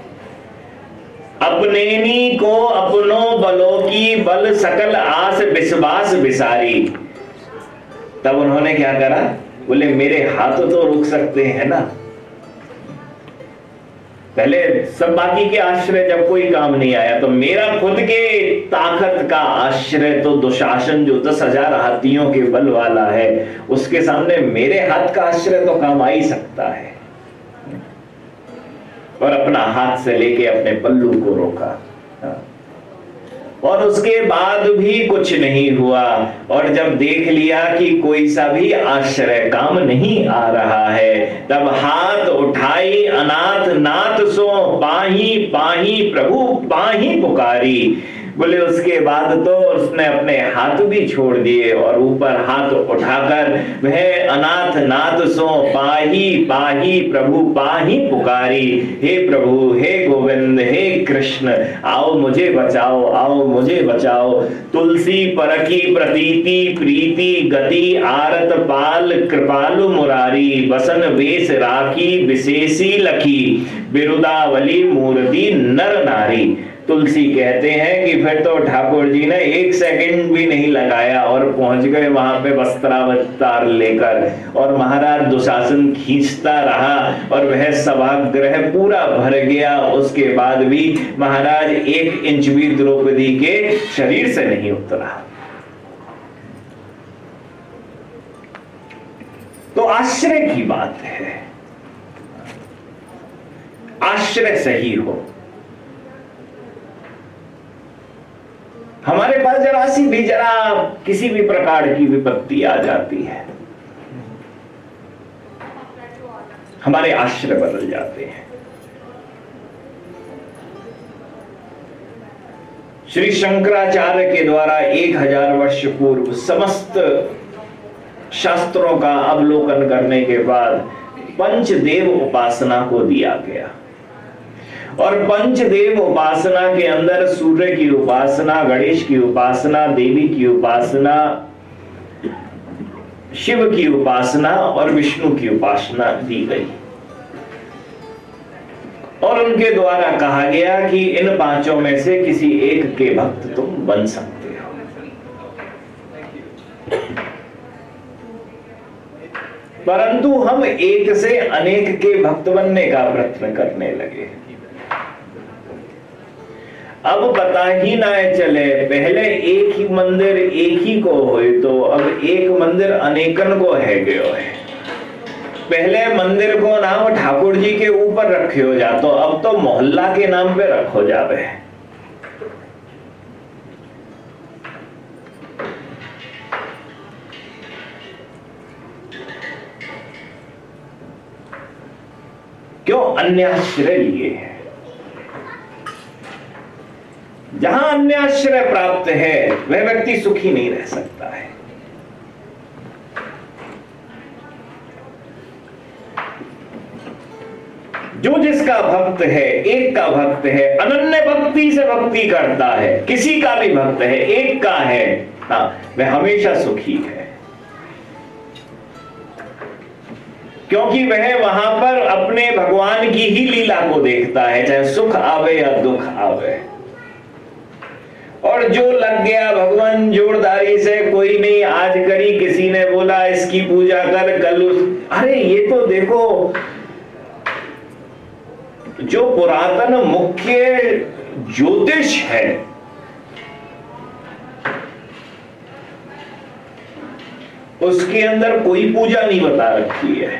Speaker 1: अपनेनी को अपनो बलों की बल सकल आस विश्वास विसारी। तब उन्होंने क्या करा, बोले मेरे हाथ तो रुक सकते हैं ना। पहले सब बाकी के आश्रय जब कोई काम नहीं आया तो मेरा खुद के ताकत का आश्रय तो दुशासन जो दस हजार हाथियों के बल वाला है, उसके सामने मेरे हाथ का आश्रय तो काम आ ही सकता है। और अपना हाथ से लेके अपने पल्लू को रोका, और उसके बाद भी कुछ नहीं हुआ। और जब देख लिया कि कोई सा भी आश्रय काम नहीं आ रहा है, तब हाथ उठाई अनाथ नाथ सो पाही पाही प्रभु पाही पुकारी। बोले उसके बाद तो उसने अपने हाथ भी छोड़ दिए और ऊपर हाथ उठाकर वह अनाथ नाथ सो पाही पाही प्रभु पाही पुकारी। हे प्रभु, हे गोविंद, हे कृष्ण, आओ मुझे बचाओ, आओ मुझे बचाओ। तुलसी परकी प्रतीति प्रीति गति आरत पाल कृपालु मुरारी। बसन वेश राखी विशेषी लखी बिरुदावली मूर्ति नर नारी। तुलसी कहते हैं कि फिर तो ठाकुर जी ने एक सेकंड भी नहीं लगाया और पहुंच गए वहां पे वस्त्रावतार लेकर, और महाराज दुशासन खींचता रहा और वह सभागृह पूरा भर गया। उसके बाद भी महाराज एक इंच भी द्रौपदी के शरीर से नहीं उतरा। तो आश्रय की बात है, आश्रय सही हो। हमारे पास जरा सी भी जरा किसी भी प्रकार की विपत्ति आ जाती है, हमारे आश्रय बदल जाते हैं। श्री शंकराचार्य के द्वारा एक हजार वर्ष पूर्व समस्त शास्त्रों का अवलोकन करने के बाद पंचदेव उपासना को दिया गया। और पंचदेव उपासना के अंदर सूर्य की उपासना, गणेश की उपासना, देवी की उपासना, शिव की उपासना और विष्णु की उपासना दी गई। और उनके द्वारा कहा गया कि इन पांचों में से किसी एक के भक्त तुम बन सकते हो। परंतु हम एक से अनेक के भक्त बनने का प्रयत्न करने लगे। अब पता ही ना चले, पहले एक ही मंदिर एक ही को होए तो अब एक मंदिर अनेकन को है गयो है। पहले मंदिर को नाम ठाकुर जी के ऊपर रखे हो जा, तो अब तो मोहल्ला के नाम पे रखो जावे। क्यों? अन्याश्रय लिए है। जहां अन्याश्रय प्राप्त है वह व्यक्ति सुखी नहीं रह सकता है। जो जिसका भक्त है, एक का भक्त है, अनन्य भक्ति से भक्ति करता है, किसी का भी भक्त है, एक का है, हाँ, वह हमेशा सुखी है। क्योंकि वह वहां पर अपने भगवान की ही लीला को देखता है, चाहे सुख आवे या दुख आवे। और जो लग गया भगवान जोड़दारी से, कोई नहीं आज करी, किसी ने बोला इसकी पूजा कर, कल उस, अरे ये तो देखो जो पुरातन मुख्य ज्योतिष है उसके अंदर कोई पूजा नहीं बता रखी है।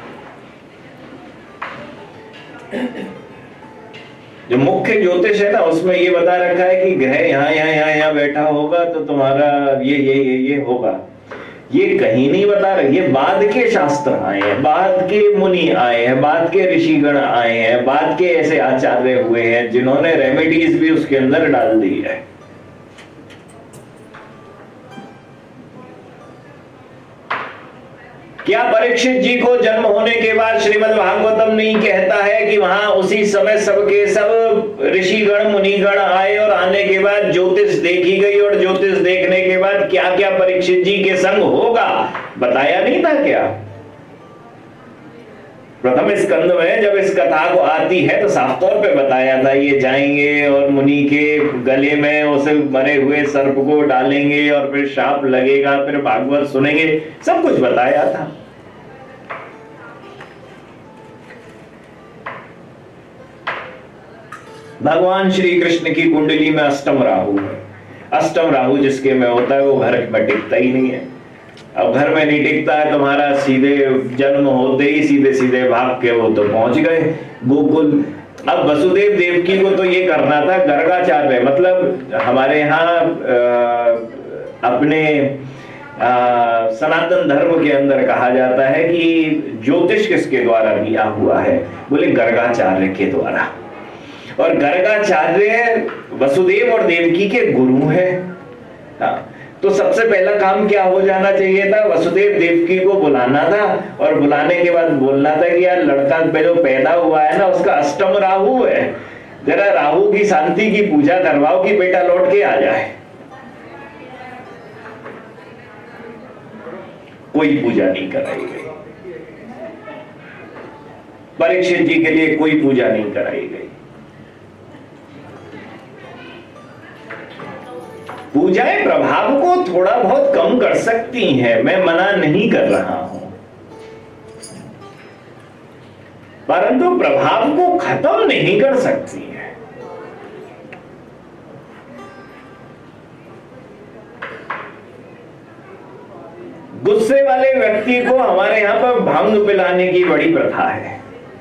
Speaker 1: जो मुख्य ज्योतिष है ना उसमें ये बता रखा है कि ग्रह यहाँ यहाँ यहाँ यहाँ बैठा होगा तो तुम्हारा ये ये ये ये होगा। ये कहीं नहीं बता रहे। ये बाद के शास्त्र आए हैं, बाद के मुनि आए हैं, बाद के ऋषिगण आए हैं, बाद के ऐसे आचार्य हुए हैं जिन्होंने रेमेडीज भी उसके अंदर डाल दी है। क्या परीक्षित जी को जन्म होने के बाद श्रीमद् भागवतम नहीं कहता है कि वहां उसी समय सबके सब ऋषिगण मुनिगण आए और आने के बाद ज्योतिष देखी गई और ज्योतिष देखने के बाद क्या क्या परीक्षित जी के संग होगा बताया नहीं था क्या? प्रथम स्कंद में जब इस कथा को आती है तो साफ तौर पे बताया था ये जाएंगे और मुनि के गले में उसे मरे हुए सर्प को डालेंगे और फिर शाप लगेगा, फिर भागवत सुनेंगे, सब कुछ बताया था। भगवान श्री कृष्ण की कुंडली में अष्टम राहु है। अष्टम राहु जिसके में होता है वो घर में टिकता ही नहीं है। अब घर में नहीं टिकता है, तुम्हारा सीधे जन्म होते ही सीधे सीधे भाग के वो तो पहुंच गए गोकुल। अब वसुदेव देवकी को तो ये करना था गर्गाचार्य, मतलब हमारे यहाँ अपने आ, सनातन धर्म के अंदर कहा जाता है कि ज्योतिष किसके द्वारा दिया हुआ है? बोले गर्गाचार्य के द्वारा। और गर्गाचार्य वसुदेव और देवकी के गुरु है। हाँ, तो सबसे पहला काम क्या हो जाना चाहिए था? वसुदेव देवकी को बुलाना था और बुलाने के बाद बोलना था कि यार लड़का जो पैदा हुआ है ना उसका अष्टम राहु है, जरा राहु की शांति की पूजा करवाओ कि बेटा लौट के आ जाए। कोई पूजा नहीं कराई गई, परीक्षित जी के लिए कोई पूजा नहीं कराई गई। पूजाएं प्रभाव को थोड़ा बहुत कम कर सकती हैं, मैं मना नहीं कर रहा हूं, परंतु प्रभाव को खत्म नहीं कर सकती हैं। गुस्से वाले व्यक्ति को हमारे यहां पर भांग पिलाने की बड़ी प्रथा है।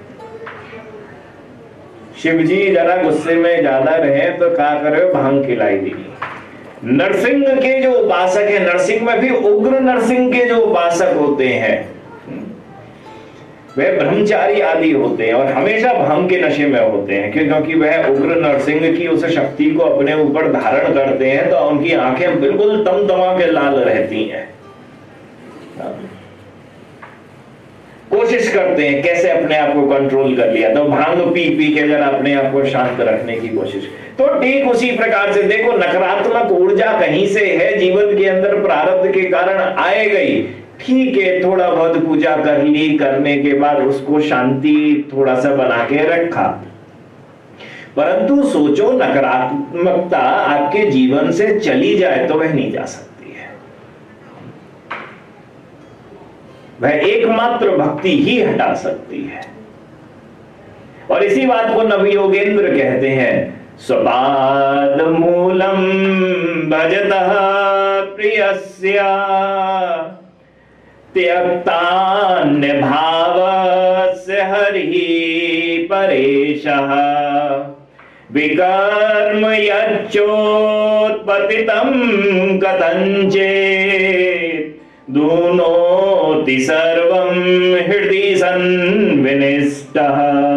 Speaker 1: शिव जी जरा गुस्से में ज्यादा रहे तो क्या करे, भांग खिलाई दी। नरसिंह के जो उपासक है, नरसिंह में भी उग्र नरसिंह के जो उपासक होते हैं, वह ब्रह्मचारी आदि होते हैं और हमेशा भांग के नशे में होते हैं, क्योंकि वह उग्र नरसिंह की उस शक्ति को अपने ऊपर धारण करते हैं, तो उनकी आंखें बिल्कुल तमतमा के लाल रहती हैं। कोशिश करते हैं कैसे अपने आप को कंट्रोल कर लिया, तो भांग पी पी के जरा अपने आप को शांत रखने की कोशिश। तो ठीक उसी प्रकार से देखो, नकारात्मक ऊर्जा कहीं से है जीवन के अंदर, प्रारब्ध के कारण आए गई, ठीक है, थोड़ा बहुत पूजा कर ली, करने के बाद उसको शांति थोड़ा सा बना के रखा, परंतु सोचो नकारात्मकता आपके जीवन से चली जाए तो वह नहीं जा सकती है। वह एकमात्र भक्ति ही हटा सकती है। और इसी बात को नवयोगेंद्र कहते हैं, स्वपाद मूलम भजतः प्रियस्य त्यक्तान्य भावस्य हरिः परेशः विकर्म यच्चोत्पतितं कथंचित् दूनोति सर्वं हृदि सन्विनिष्टः।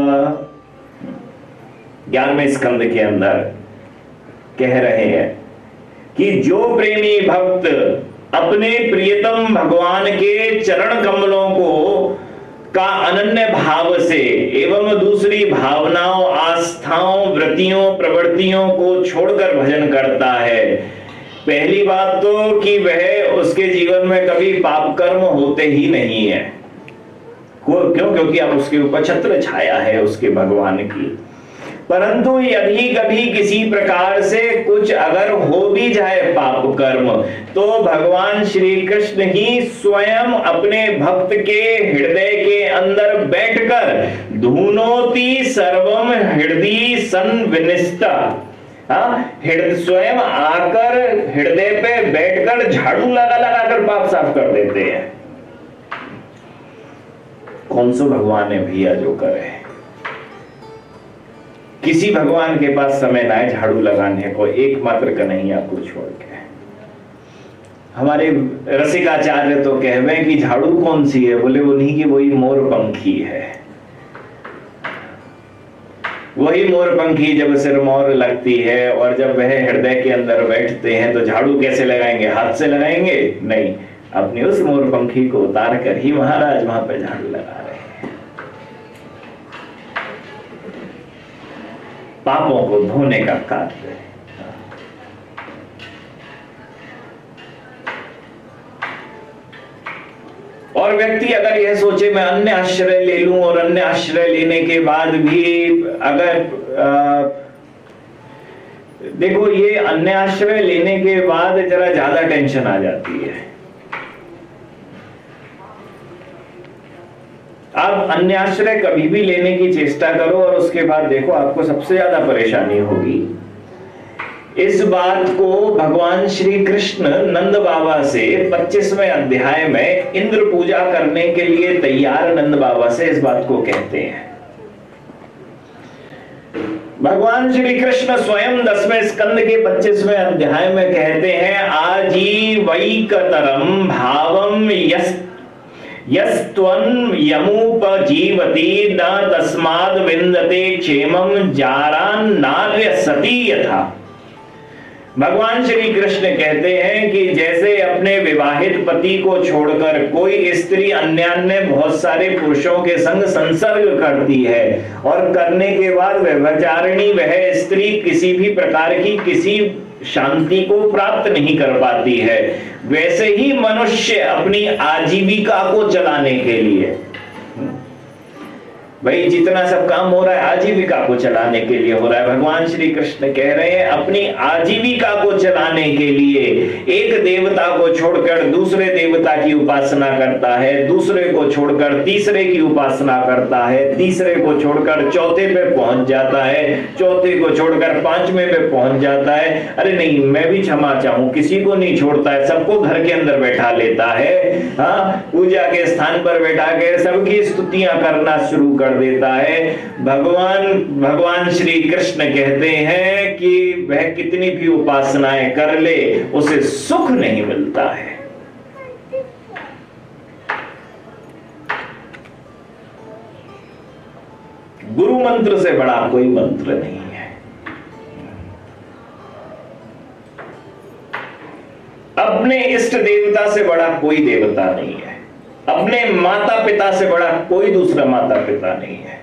Speaker 1: ग्यारहवें स्कंद के अंदर कह रहे हैं कि जो प्रेमी भक्त अपने प्रियतम भगवान के चरण कमलों को का अनन्य भाव से एवं दूसरी भावनाओं, आस्थाओं, वृत्तियों, प्रवृत्तियों को छोड़कर भजन करता है, पहली बात तो कि वह उसके जीवन में कभी पाप कर्म होते ही नहीं है। क्यों? क्योंकि अब उसके ऊपर छत्र छाया है उसके भगवान की। परंतु यदि कभी किसी प्रकार से कुछ अगर हो भी जाए पाप कर्म, तो भगवान श्री कृष्ण ही स्वयं अपने भक्त के हृदय के अंदर बैठकर धूनोति सर्वम हृदय संविनिष्टा, हृदय स्वयं आकर हृदय पे बैठकर झाड़ू लगा लगा कर पाप साफ कर देते हैं। कौन सा भगवान है भैया जो करे? किसी भगवान के पास समय ना है झाड़ू लगाने को, एकमात्र कन्हैया को छोड़ के। हमारे रसिकाचार्य तो कहवे कि झाड़ू कौन सी है, बोले उन्हीं की वही मोर पंखी है। वही मोर पंखी जब सिरमौर लगती है और जब वह हृदय के अंदर बैठते हैं तो झाड़ू कैसे लगाएंगे? हाथ से लगाएंगे? नहीं, अपनी उस मोर पंखी को उतार कर ही महाराज वहां पर झाड़ू लगा रहे हैं। पापों को धोने का कार्य है। और व्यक्ति अगर यह सोचे मैं अन्य आश्रय ले लूं और अन्य आश्रय लेने के बाद भी अगर आ, देखो ये अन्य आश्रय लेने के बाद जरा ज्यादा टेंशन आ जाती है। आप अन्य आश्रय कभी भी लेने की चेष्टा करो और उसके बाद देखो आपको सबसे ज्यादा परेशानी होगी। इस बात को भगवान श्री कृष्ण नंद बाबा से पच्चीसवें अध्याय में इंद्र पूजा करने के लिए तैयार नंद बाबा से इस बात को कहते हैं। भगवान श्री कृष्ण स्वयं दसवें स्कंद के पच्चीसवें अध्याय में कहते हैं, आजीवैकतरम भावम यस् यस्त्वं यमुपजीवति न तस्माद् विन्दते क्षेमं जारान्नार्य सती यथा। भगवान श्री कृष्ण कहते हैं कि जैसे अपने विवाहित पति को छोड़कर कोई स्त्री अन्य अन्य बहुत सारे पुरुषों के संग संसर्ग करती है और करने के बाद व्यभिचारिणी वह स्त्री किसी भी प्रकार की किसी शांति को प्राप्त नहीं कर पाती है, वैसे ही मनुष्य अपनी आजीविका को चलाने के लिए, भाई जितना सब काम हो रहा है आजीविका को चलाने के लिए हो रहा है। भगवान श्री कृष्ण कह रहे हैं अपनी आजीविका को चलाने के लिए एक देवता को छोड़कर दूसरे देवता की उपासना करता है, दूसरे को छोड़कर तीसरे की उपासना करता है, तीसरे को छोड़कर चौथे पे पहुंच जाता है, चौथे को छोड़कर पांचवें पे पहुंच जाता है। अरे नहीं, मैं भी क्षमा चाहूं, किसी को नहीं छोड़ता है, सबको घर के अंदर बैठा लेता है, हाँ, पूजा के स्थान पर बैठा के सबकी स्तुतियां करना शुरू कर देता है। भगवान भगवान श्री कृष्ण कहते हैं कि वह कितनी भी उपासनाएं कर ले उसे सुख नहीं मिलता है। गुरु मंत्र से बड़ा कोई मंत्र नहीं है। अपने इष्ट देवता से बड़ा कोई देवता नहीं है। अपने माता पिता से बड़ा कोई दूसरा माता पिता नहीं है।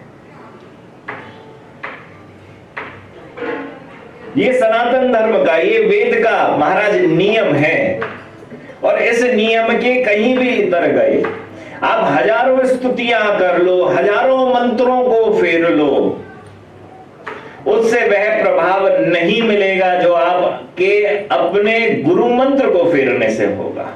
Speaker 1: ये सनातन धर्म का, ये वेद का महाराज नियम है। और इस नियम के कहीं भी इतर गए, आप हजारों स्तुतियां कर लो, हजारों मंत्रों को फेर लो, उससे वह प्रभाव नहीं मिलेगा जो आपके अपने गुरु मंत्र को फेरने से होगा।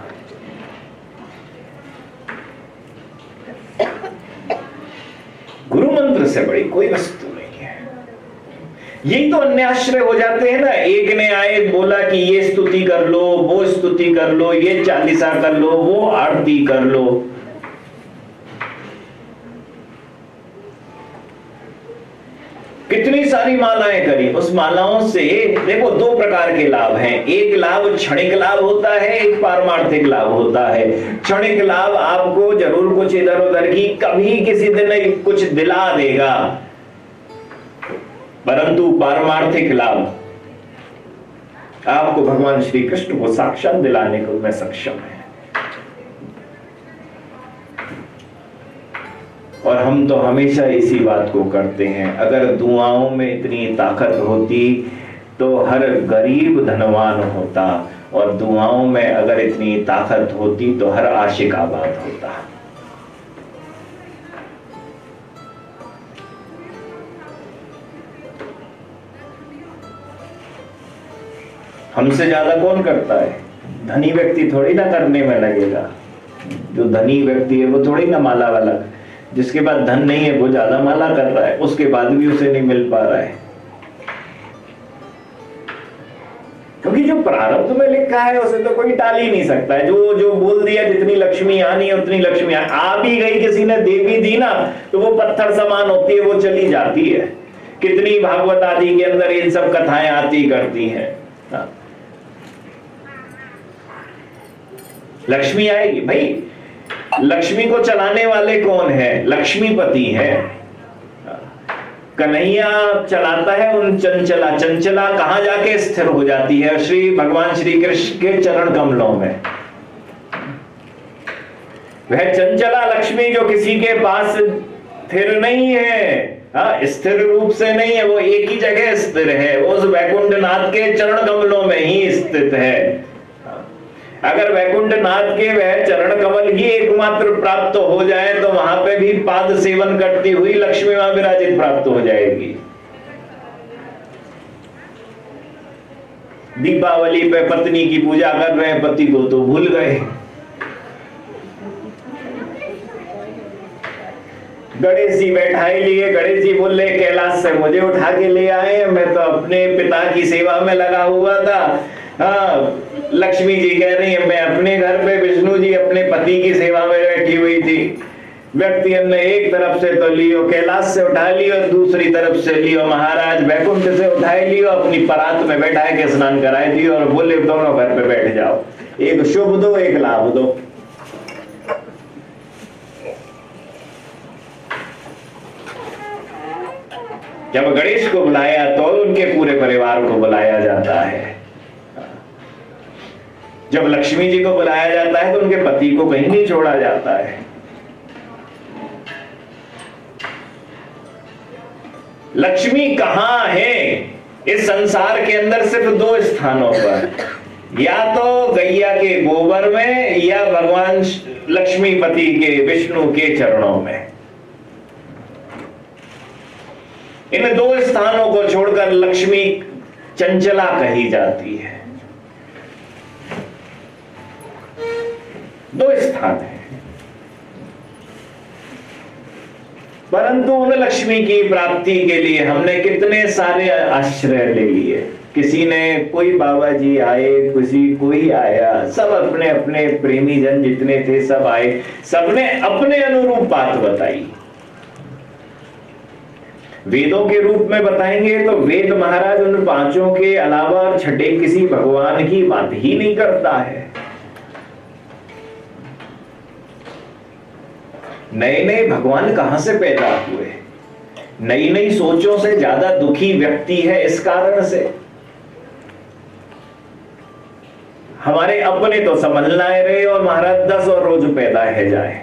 Speaker 1: गुरु मंत्र से बड़ी कोई वस्तु नहीं है। यही तो अन्य आश्रय हो जाते हैं ना। एक ने आए बोला कि ये स्तुति कर लो, वो स्तुति कर लो, ये चालीसा कर लो, वो आरती कर लो। कितनी सारी मालाएं करी, उस मालाओं से देखो दो प्रकार के लाभ हैं। एक लाभ क्षणिक लाभ होता है, एक पारमार्थिक लाभ होता है। क्षणिक लाभ आपको जरूर कुछ इधर उधर की कभी किसी दिन कुछ दिला देगा, परंतु पारमार्थिक लाभ आपको भगवान श्री कृष्ण को साक्षात दिलाने को मैं सक्षम है। और हम तो हमेशा इसी बात को करते हैं। अगर दुआओं में इतनी ताकत होती तो हर गरीब धनवान होता, और दुआओं में अगर इतनी ताकत होती तो हर आशिक आबाद होता। हमसे ज्यादा कौन करता है? धनी व्यक्ति थोड़ी ना करने में लगेगा। जो धनी व्यक्ति है वो थोड़ी ना माला वाला, जिसके पास धन नहीं है वो ज्यादा माला कर रहा है, उसके बाद भी उसे नहीं मिल पा रहा है। क्योंकि जो प्रारब्ध में लिखा है उसे तो कोई टाल ही नहीं सकता है। जो जो बोल दिया जितनी लक्ष्मी आनी है उतनी लक्ष्मी आ, आ भी गई, किसी ने दे भी दी ना तो वो पत्थर समान होती है, वो चली जाती है। कितनी भागवत आदि के अंदर इन सब कथाएं आती करती हैं। लक्ष्मी आएगी भाई। लक्ष्मी को चलाने वाले कौन है? लक्ष्मीपति है। कन्हैया चलाता है उन चंचला। चंचला कहां जाके स्थिर हो जाती है? श्री भगवान श्री कृष्ण के चरण कमलों में। वह चंचला लक्ष्मी जो किसी के पास स्थिर नहीं है, हाँ, स्थिर रूप से नहीं है, वो एक ही जगह स्थिर है, वो उस वैकुंठनाथ के चरण कमलों में ही स्थित है। अगर वैकुंठनाथ के वह चरण कमल ही एकमात्र प्राप्त हो जाए तो वहां पे भी पाद सेवन करती हुई लक्ष्मी वहां विराजित प्राप्त हो जाएगी। दीपावली पे पत्नी की पूजा कर रहे हैं, पति को तो भूल गए। गणेश जी बैठाए लिए, गणेश जी बोल रहे कैलाश से मुझे उठा के ले आए, मैं तो अपने पिता की सेवा में लगा हुआ था। हाँ, लक्ष्मी जी कह रही है मैं अपने घर पे, विष्णु जी अपने पति की सेवा में बैठी हुई थी। व्यक्ति ने एक तरफ से तो लियो कैलाश से उठा लियो, दूसरी तरफ से लियो महाराज वैकुंठ से उठाए लियो, अपनी परात में बैठा के स्नान कराए दियो और बोले दोनों घर पे बैठ जाओ, एक शुभ दो एक लाभ दो। जब गणेश को बुलाया तो उनके पूरे परिवार को बुलाया जाता है। जब लक्ष्मी जी को बुलाया जाता है तो उनके पति को कहीं नहीं छोड़ा जाता है। लक्ष्मी कहां है इस संसार के अंदर? सिर्फ दो स्थानों पर, या तो गैया के गोबर में या भगवान लक्ष्मीपति के विष्णु के चरणों में। इन दो स्थानों को छोड़कर लक्ष्मी चंचला कही जाती है। दो स्थान है, परंतु उन लक्ष्मी की प्राप्ति के लिए हमने कितने सारे आश्रय ले लिए। किसी ने, कोई बाबा जी आए, किसी कोई आया, सब अपने अपने प्रेमी जन जितने थे सब आए, सबने अपने अनुरूप बात बताई। वेदों के रूप में बताएंगे तो वेद महाराज उन पांचों के अलावा और छठे किसी भगवान की बात ही नहीं करता है। नए नए भगवान कहां से पैदा हुए? नई नई सोचों से ज्यादा दुखी व्यक्ति है इस कारण से हमारे अपने तो समझना है रहे और महाराज दस और रोज पैदा है जाए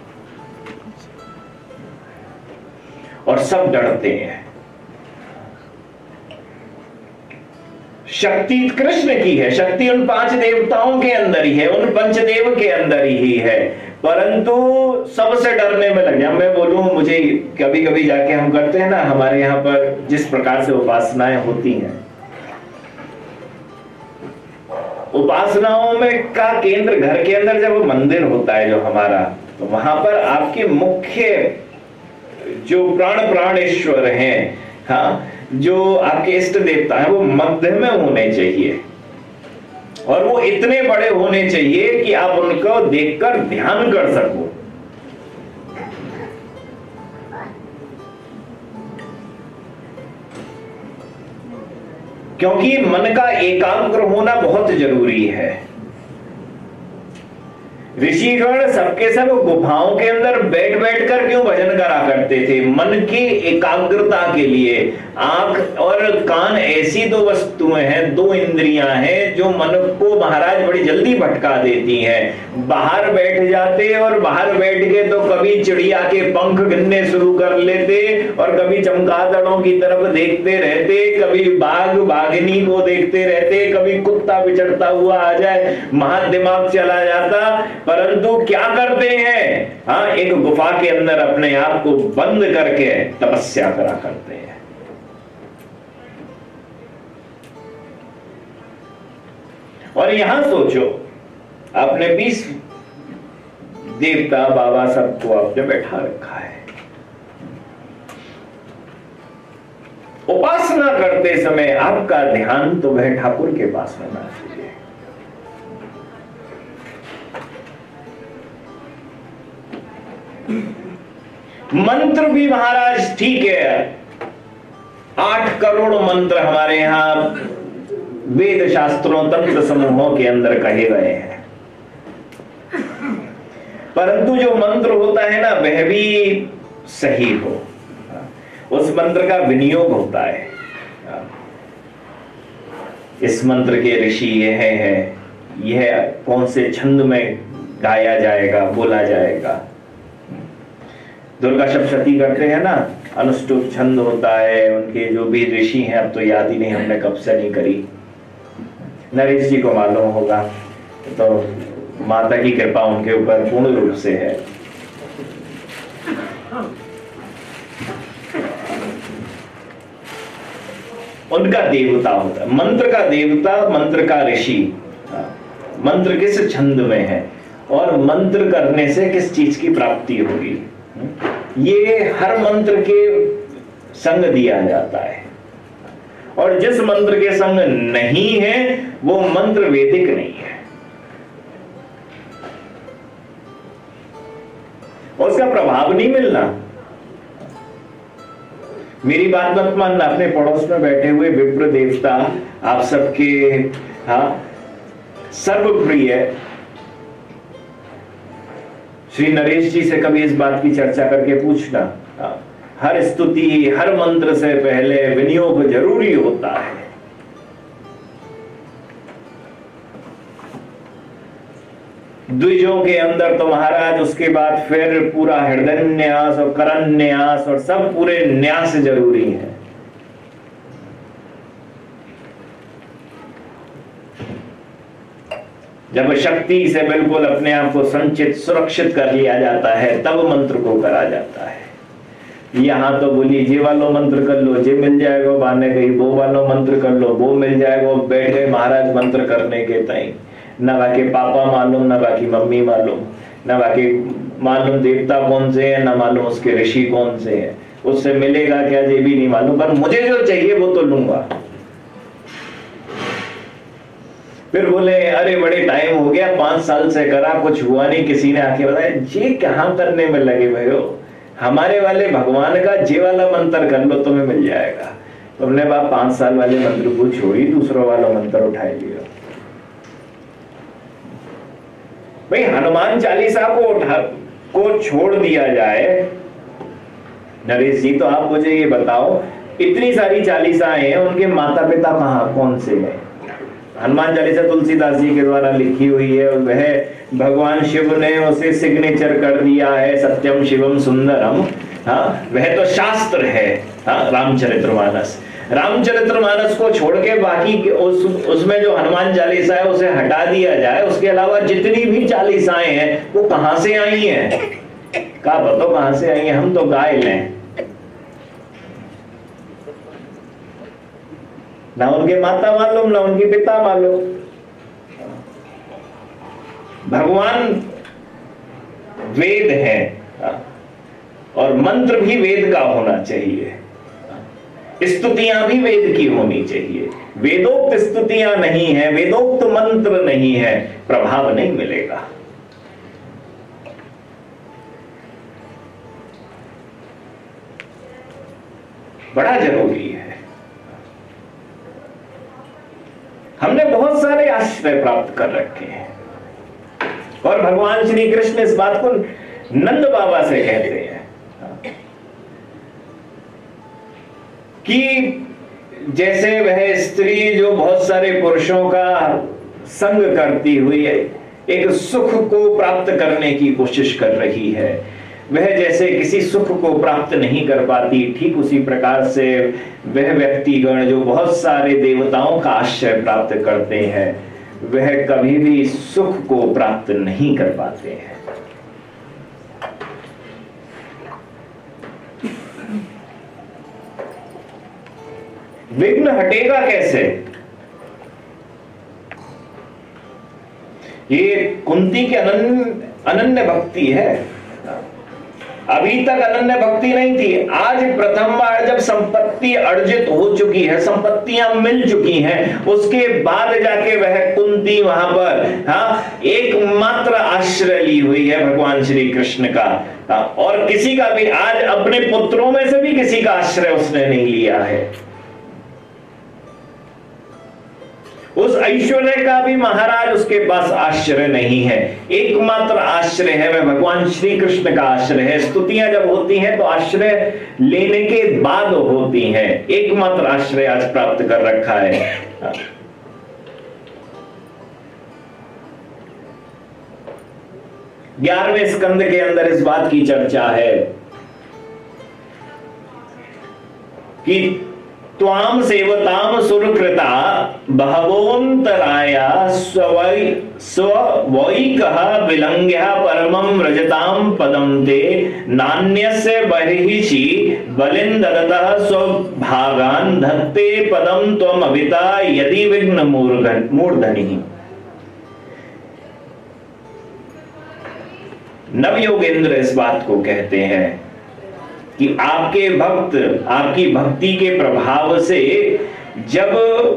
Speaker 1: और सब डरते हैं। शक्ति कृष्ण की है, शक्ति उन पांच देवताओं के अंदर ही है, उन पंचदेव के अंदर ही है, परंतु सबसे डरने में लग गया। मैं बोलूं, मुझे कभी कभी जाके हम करते हैं ना, हमारे यहाँ पर जिस प्रकार से उपासनाएं होती हैं, उपासनाओं में का केंद्र घर के अंदर जब मंदिर होता है जो हमारा, तो वहां पर आपके मुख्य जो प्राण प्राणेश्वर हैं, हाँ, जो आपके इष्ट देवता हैं, वो मध्य में होने चाहिए और वो इतने बड़े होने चाहिए कि आप उनको देखकर ध्यान कर सको। क्योंकि मन का एकाग्र होना बहुत जरूरी है। ऋषिगण सबके सब गुफाओं के अंदर बैठ बैठ कर क्यों भजन करा करते थे? मन की एकाग्रता के लिए। आंख और कान ऐसी दो वस्तुएं हैं, दो इंद्रियां हैं जो मन को महाराज बड़ी जल्दी भटका देती हैं। बाहर बैठ जाते और बाहर बैठ के तो कभी चिड़िया के पंख गिनने शुरू कर लेते और कभी चमगादड़ों की तरफ देखते रहते, कभी बाघ बाघिनी को देखते रहते, कभी कुत्ता विचरता हुआ आ जाए, महा दिमाग चला जाता। परंतु क्या करते हैं? हाँ, एक गुफा के अंदर अपने आप को बंद करके तपस्या करा करते हैं। और यहां सोचो, आपने बीस देवता बाबा सबको आपने बैठा रखा है। उपासना करते समय आपका ध्यान तो वह ठाकुर के पास होना चाहिए। मंत्र भी महाराज ठीक है, आठ करोड़ मंत्र हमारे यहां वेद शास्त्रों तंत्र समूहों के अंदर कहे गए हैं, परंतु जो मंत्र होता है ना, वह भी सही हो, उस मंत्र का विनियोग होता है। इस मंत्र के ऋषि यह है, यह कौन से छंद में गाया जाएगा, बोला जाएगा। दुर्गा सप्तशती करते हैं ना, अनुष्टुप छंद होता है, उनके जो भी ऋषि हैं, अब तो याद ही नहीं, हमने कब से नहीं करी। नरेश जी को मालूम होगा, तो माता की कृपा उनके ऊपर पूर्ण रूप से है। उनका देवता होता है, मंत्र का देवता, मंत्र का ऋषि। मंत्र किस छंद में है और मंत्र करने से किस चीज की प्राप्ति होगी, ये हर मंत्र के संग दिया जाता है। और जिस मंत्र के संग नहीं है वो मंत्र वैदिक नहीं है, उसका प्रभाव नहीं मिलना। मेरी बात मत मानना, अपने पड़ोस में बैठे हुए विप्र देवता आप सबके हाँ सर्वप्रिय श्री नरेश जी से कभी इस बात की चर्चा करके पूछना। हाँ, हर स्तुति हर मंत्र से पहले विनियोग जरूरी होता है। द्विजों के अंदर तो महाराज उसके बाद फिर पूरा हृदय न्यास और करण न्यास और सब पूरे न्यास जरूरी है। जब शक्ति से बिल्कुल अपने आप को संचित सुरक्षित कर लिया जाता है तब मंत्र को करा जाता है। यहाँ तो बोलिए जे वालो मंत्र कर लो, जे मिल जाएगा बाने गई, वो वालो मंत्र कर लो, वो मिल जाएगा। बैठ गए महाराज मंत्र करने के ताई, न बाकी पापा मालूम, न बाकी मम्मी मालूम, न बाकी मालूम देवता कौन से है, न मालूम उसके ऋषि कौन से है, उससे मिलेगा क्या ये भी नहीं मालूम, पर मुझे जो चाहिए वो तो लूंगा। फिर बोले अरे बड़े टाइम हो गया, पांच साल से करा, कुछ हुआ नहीं, किसी ने आके बताया। ये कहाँ करने में लगे भाई हो, हमारे वाले भगवान का जे वाला मंत्र कर लो तुम्हें मिल जाएगा। तुमने बाप पांच साल वाले मंत्र को छोड़ी दूसरों वाला मंत्र उठा लिया। भाई हनुमान चालीसा को उठा को छोड़ दिया जाए नरेश जी, तो आप मुझे ये बताओ, इतनी सारी चालीसाएं हैं, उनके माता पिता कहाँ, कौन से हैं? हनुमान चालीसा तुलसीदास जी के द्वारा लिखी हुई है, वह भगवान शिव ने उसे सिग्नेचर कर दिया है, सत्यम शिवम सुंदरम। हाँ, वह तो शास्त्र है। हाँ, रामचरितमानस, रामचरितमानस को छोड़ के बाकी उस उसमें जो हनुमान चालीसा है उसे हटा दिया जाए, उसके अलावा जितनी भी चालीसाएं हैं वो कहां से आई हैं? क्या बताओ कहां से आई हैं? हम तो गायल हैं, ना उनके माता मालूम ना उनके पिता मालूम। भगवान वेद है और मंत्र भी वेद का होना चाहिए, स्तुतियां भी वेद की होनी चाहिए। वेदोक्त स्तुतियां नहीं है, वेदोक्त मंत्र नहीं है, प्रभाव नहीं मिलेगा। बड़ा जरूरी है। हमने बहुत सारे आश्रय प्राप्त कर रखे हैं और भगवान श्री कृष्ण इस बात को नंद बाबा से कहते हैं कि जैसे वह स्त्री जो बहुत सारे पुरुषों का संग करती हुई है, एक सुख को प्राप्त करने की कोशिश कर रही है, वह जैसे किसी सुख को प्राप्त नहीं कर पाती, ठीक उसी प्रकार से वह व्यक्तिगण जो बहुत सारे देवताओं का आश्रय प्राप्त करते हैं, वह कभी भी सुख को प्राप्त नहीं कर पाते हैं। विघ्न हटेगा कैसे? ये कुंती की अनन्य अनन्य भक्ति है। अभी तक अनन्य भक्ति नहीं थी। आज प्रथम बार जब संपत्ति अर्जित हो चुकी है, संपत्तियां मिल चुकी हैं, उसके बाद जाके वह कुंती वहां पर हाँ एकमात्र आश्रय ली हुई है भगवान श्री कृष्ण का। हाँ, और किसी का भी आज अपने पुत्रों में से भी किसी का आश्रय उसने नहीं लिया है। उस ऐश्वर्य का भी महाराज उसके पास आश्रय नहीं है। एकमात्र आश्रय है वह भगवान श्री कृष्ण का आश्रय है। स्तुतियां जब होती हैं तो आश्रय लेने के बाद होती हैं। एकमात्र आश्रय आज प्राप्त कर रखा है। ग्यारहवें स्कंद के अंदर इस बात की चर्चा है कि त्वाम सेवताम सुरकृता बहवोन्तराया स्वै स्वैकः विलंघ्य परमं रजतां पदं ते नान्यस्य बर्हिषि बलिं ददतः स्वभागान् धत्ते पदं त्वम् अविता यदि विघ्न मूर्धनिः। नवयोगेंद्र इस बात को कहते हैं कि आपके भक्त आपकी भक्ति के प्रभाव से जब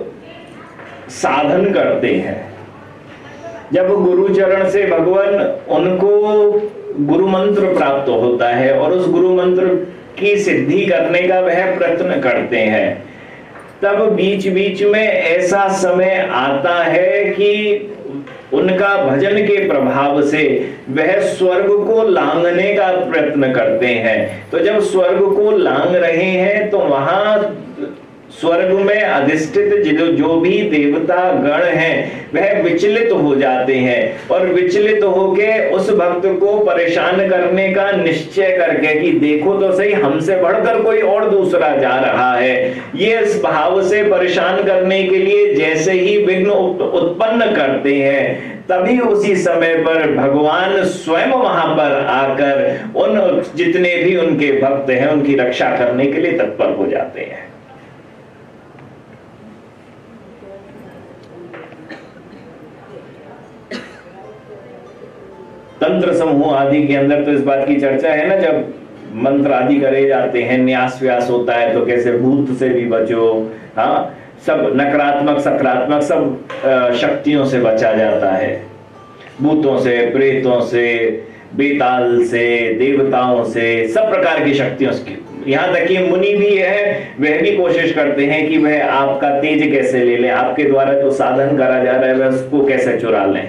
Speaker 1: साधन करते हैं, जब गुरु चरण से भगवान उनको गुरु मंत्र प्राप्त होता है और उस गुरु मंत्र की सिद्धि करने का वह प्रयत्न करते हैं, तब बीच बीच में ऐसा समय आता है कि उनका भजन के प्रभाव से वह स्वर्ग को लांघने का प्रयत्न करते हैं। तो जब स्वर्ग को लांघ रहे हैं तो वहां स्वर्ग में अधिष्ठित जो जो भी देवता गण हैं वह विचलित हो जाते हैं और विचलित होके उस भक्त को परेशान करने का निश्चय करके कि देखो तो सही हमसे बढ़कर कोई और दूसरा जा रहा है, ये इस भाव से परेशान करने के लिए जैसे ही विघ्न उत्पन्न करते हैं, तभी उसी समय पर भगवान स्वयं वहां पर आकर उन जितने भी उनके भक्त हैं उनकी रक्षा करने के लिए तत्पर हो जाते हैं। तंत्र समूह आदि के अंदर तो इस बात की चर्चा है ना, जब मंत्र आदि करे जाते हैं, न्यास व्यास होता है तो कैसे भूत से भी बचो, हाँ सब नकारात्मक सकारात्मक सब शक्तियों से बचा जाता है, भूतों से, प्रेतों से, बेताल से, देवताओं से, सब प्रकार की शक्तियों से। यहाँ तक कि मुनि भी है, वह भी कोशिश करते हैं कि वह आपका तेज कैसे ले लें, आपके द्वारा जो साधन करा जा रहा है वह उसको कैसे चुरा लें।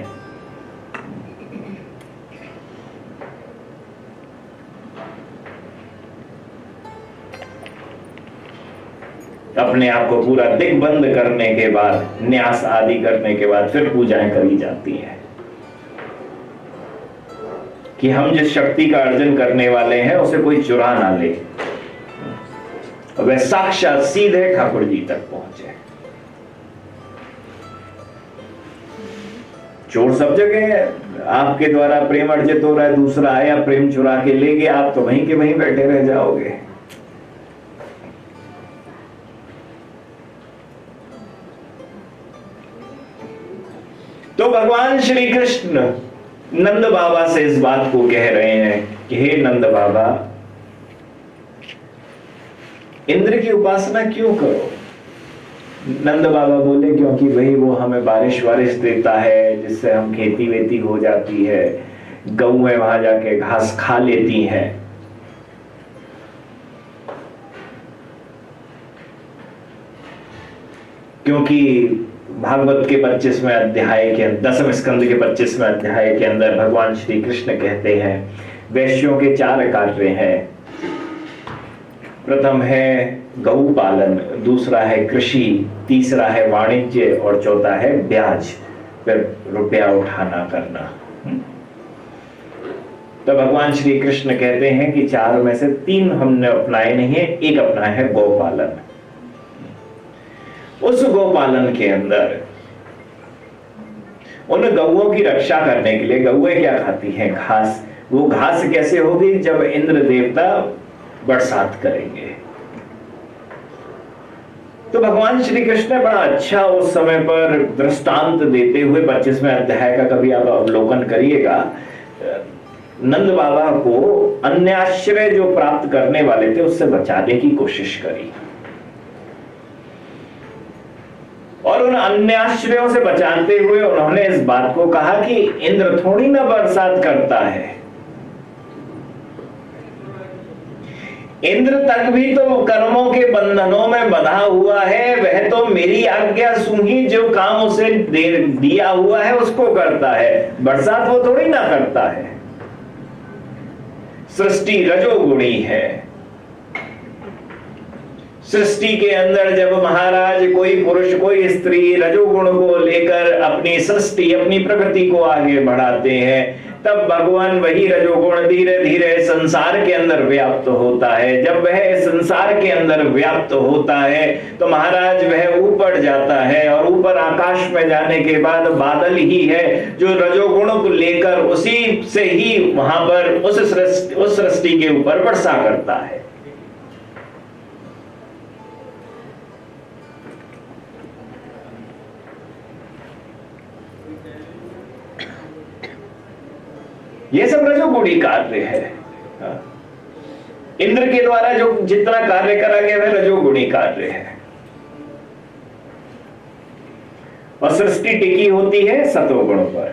Speaker 1: अपने आप को पूरा दिग्बंध करने के बाद, न्यास आदि करने के बाद फिर पूजाएं करी जाती हैं कि हम जिस शक्ति का अर्जन करने वाले हैं उसे कोई चुरा ना ले। वह साक्षात सीधे ठाकुर जी तक पहुंचे। चोर सब जगह है, आपके द्वारा प्रेम अर्जित हो रहा है, दूसरा आया प्रेम चुरा के ले गया, आप तो वहीं के वहीं बैठे रह जाओगे। तो भगवान श्री कृष्ण नंद बाबा से इस बात को कह रहे हैं कि हे नंद बाबा, इंद्र की उपासना क्यों करो? नंद बाबा बोले क्योंकि भाई वो हमें बारिश वारिश देता है, जिससे हम खेती वेती हो जाती है, गऊं वहां जाके घास खा लेती हैं। क्योंकि भागवत के पच्चीसवें अध्याय के दसवें स्कंद के पच्चीसवें अध्याय के अंदर भगवान श्री कृष्ण कहते हैं वैश्यों के चार कार्य हैं। प्रथम है गौ पालन, दूसरा है कृषि, तीसरा है वाणिज्य और चौथा है ब्याज, फिर रुपया उठाना करना। तो भगवान श्री कृष्ण कहते हैं कि चार में से तीन हमने अपनाए नहीं है, एक अपनाया है गौपालन। उस गौपालन के अंदर उन गौओं की रक्षा करने के लिए, गौएं क्या खाती हैं? घास। वो घास कैसे होगी? जब इंद्र देवता बरसात करेंगे। तो भगवान श्री कृष्ण ने बड़ा अच्छा उस समय पर दृष्टांत देते हुए पच्चीसवें अध्याय का कभी आप अवलोकन करिएगा, नंद बाबा को अन्याश्रय जो प्राप्त करने वाले थे उससे बचाने की कोशिश करी, और उन अन्याश्रयों से बचाते हुए उन्होंने इस बात को कहा कि इंद्र थोड़ी ना बरसात करता है, इंद्र तक भी तो कर्मों के बंधनों में बंधा हुआ है, वह तो मेरी आज्ञा सूंघी जो काम उसे दे दिया हुआ है उसको करता है, बरसात वो थोड़ी ना करता है। सृष्टि रजोगुणी है। सृष्टि के अंदर जब महाराज कोई पुरुष कोई स्त्री रजोगुण को लेकर अपनी सृष्टि अपनी प्रकृति को आगे बढ़ाते हैं, तब भगवान वही रजोगुण धीरे धीरे संसार के अंदर व्याप्त होता है। जब वह संसार के अंदर व्याप्त होता है तो महाराज वह ऊपर जाता है, और ऊपर आकाश में जाने के बाद बादल ही है जो रजोगुण को लेकर उसी से ही वहां पर उस सृष्टि उस सृष्टि के ऊपर वर्षा करता है। ये सब रजोगुणी कार्य है। इंद्र के द्वारा जो जितना कार्य करा गया वह रजोगुणी कार्य है, और सृष्टि टिकी होती है सतोगुण पर।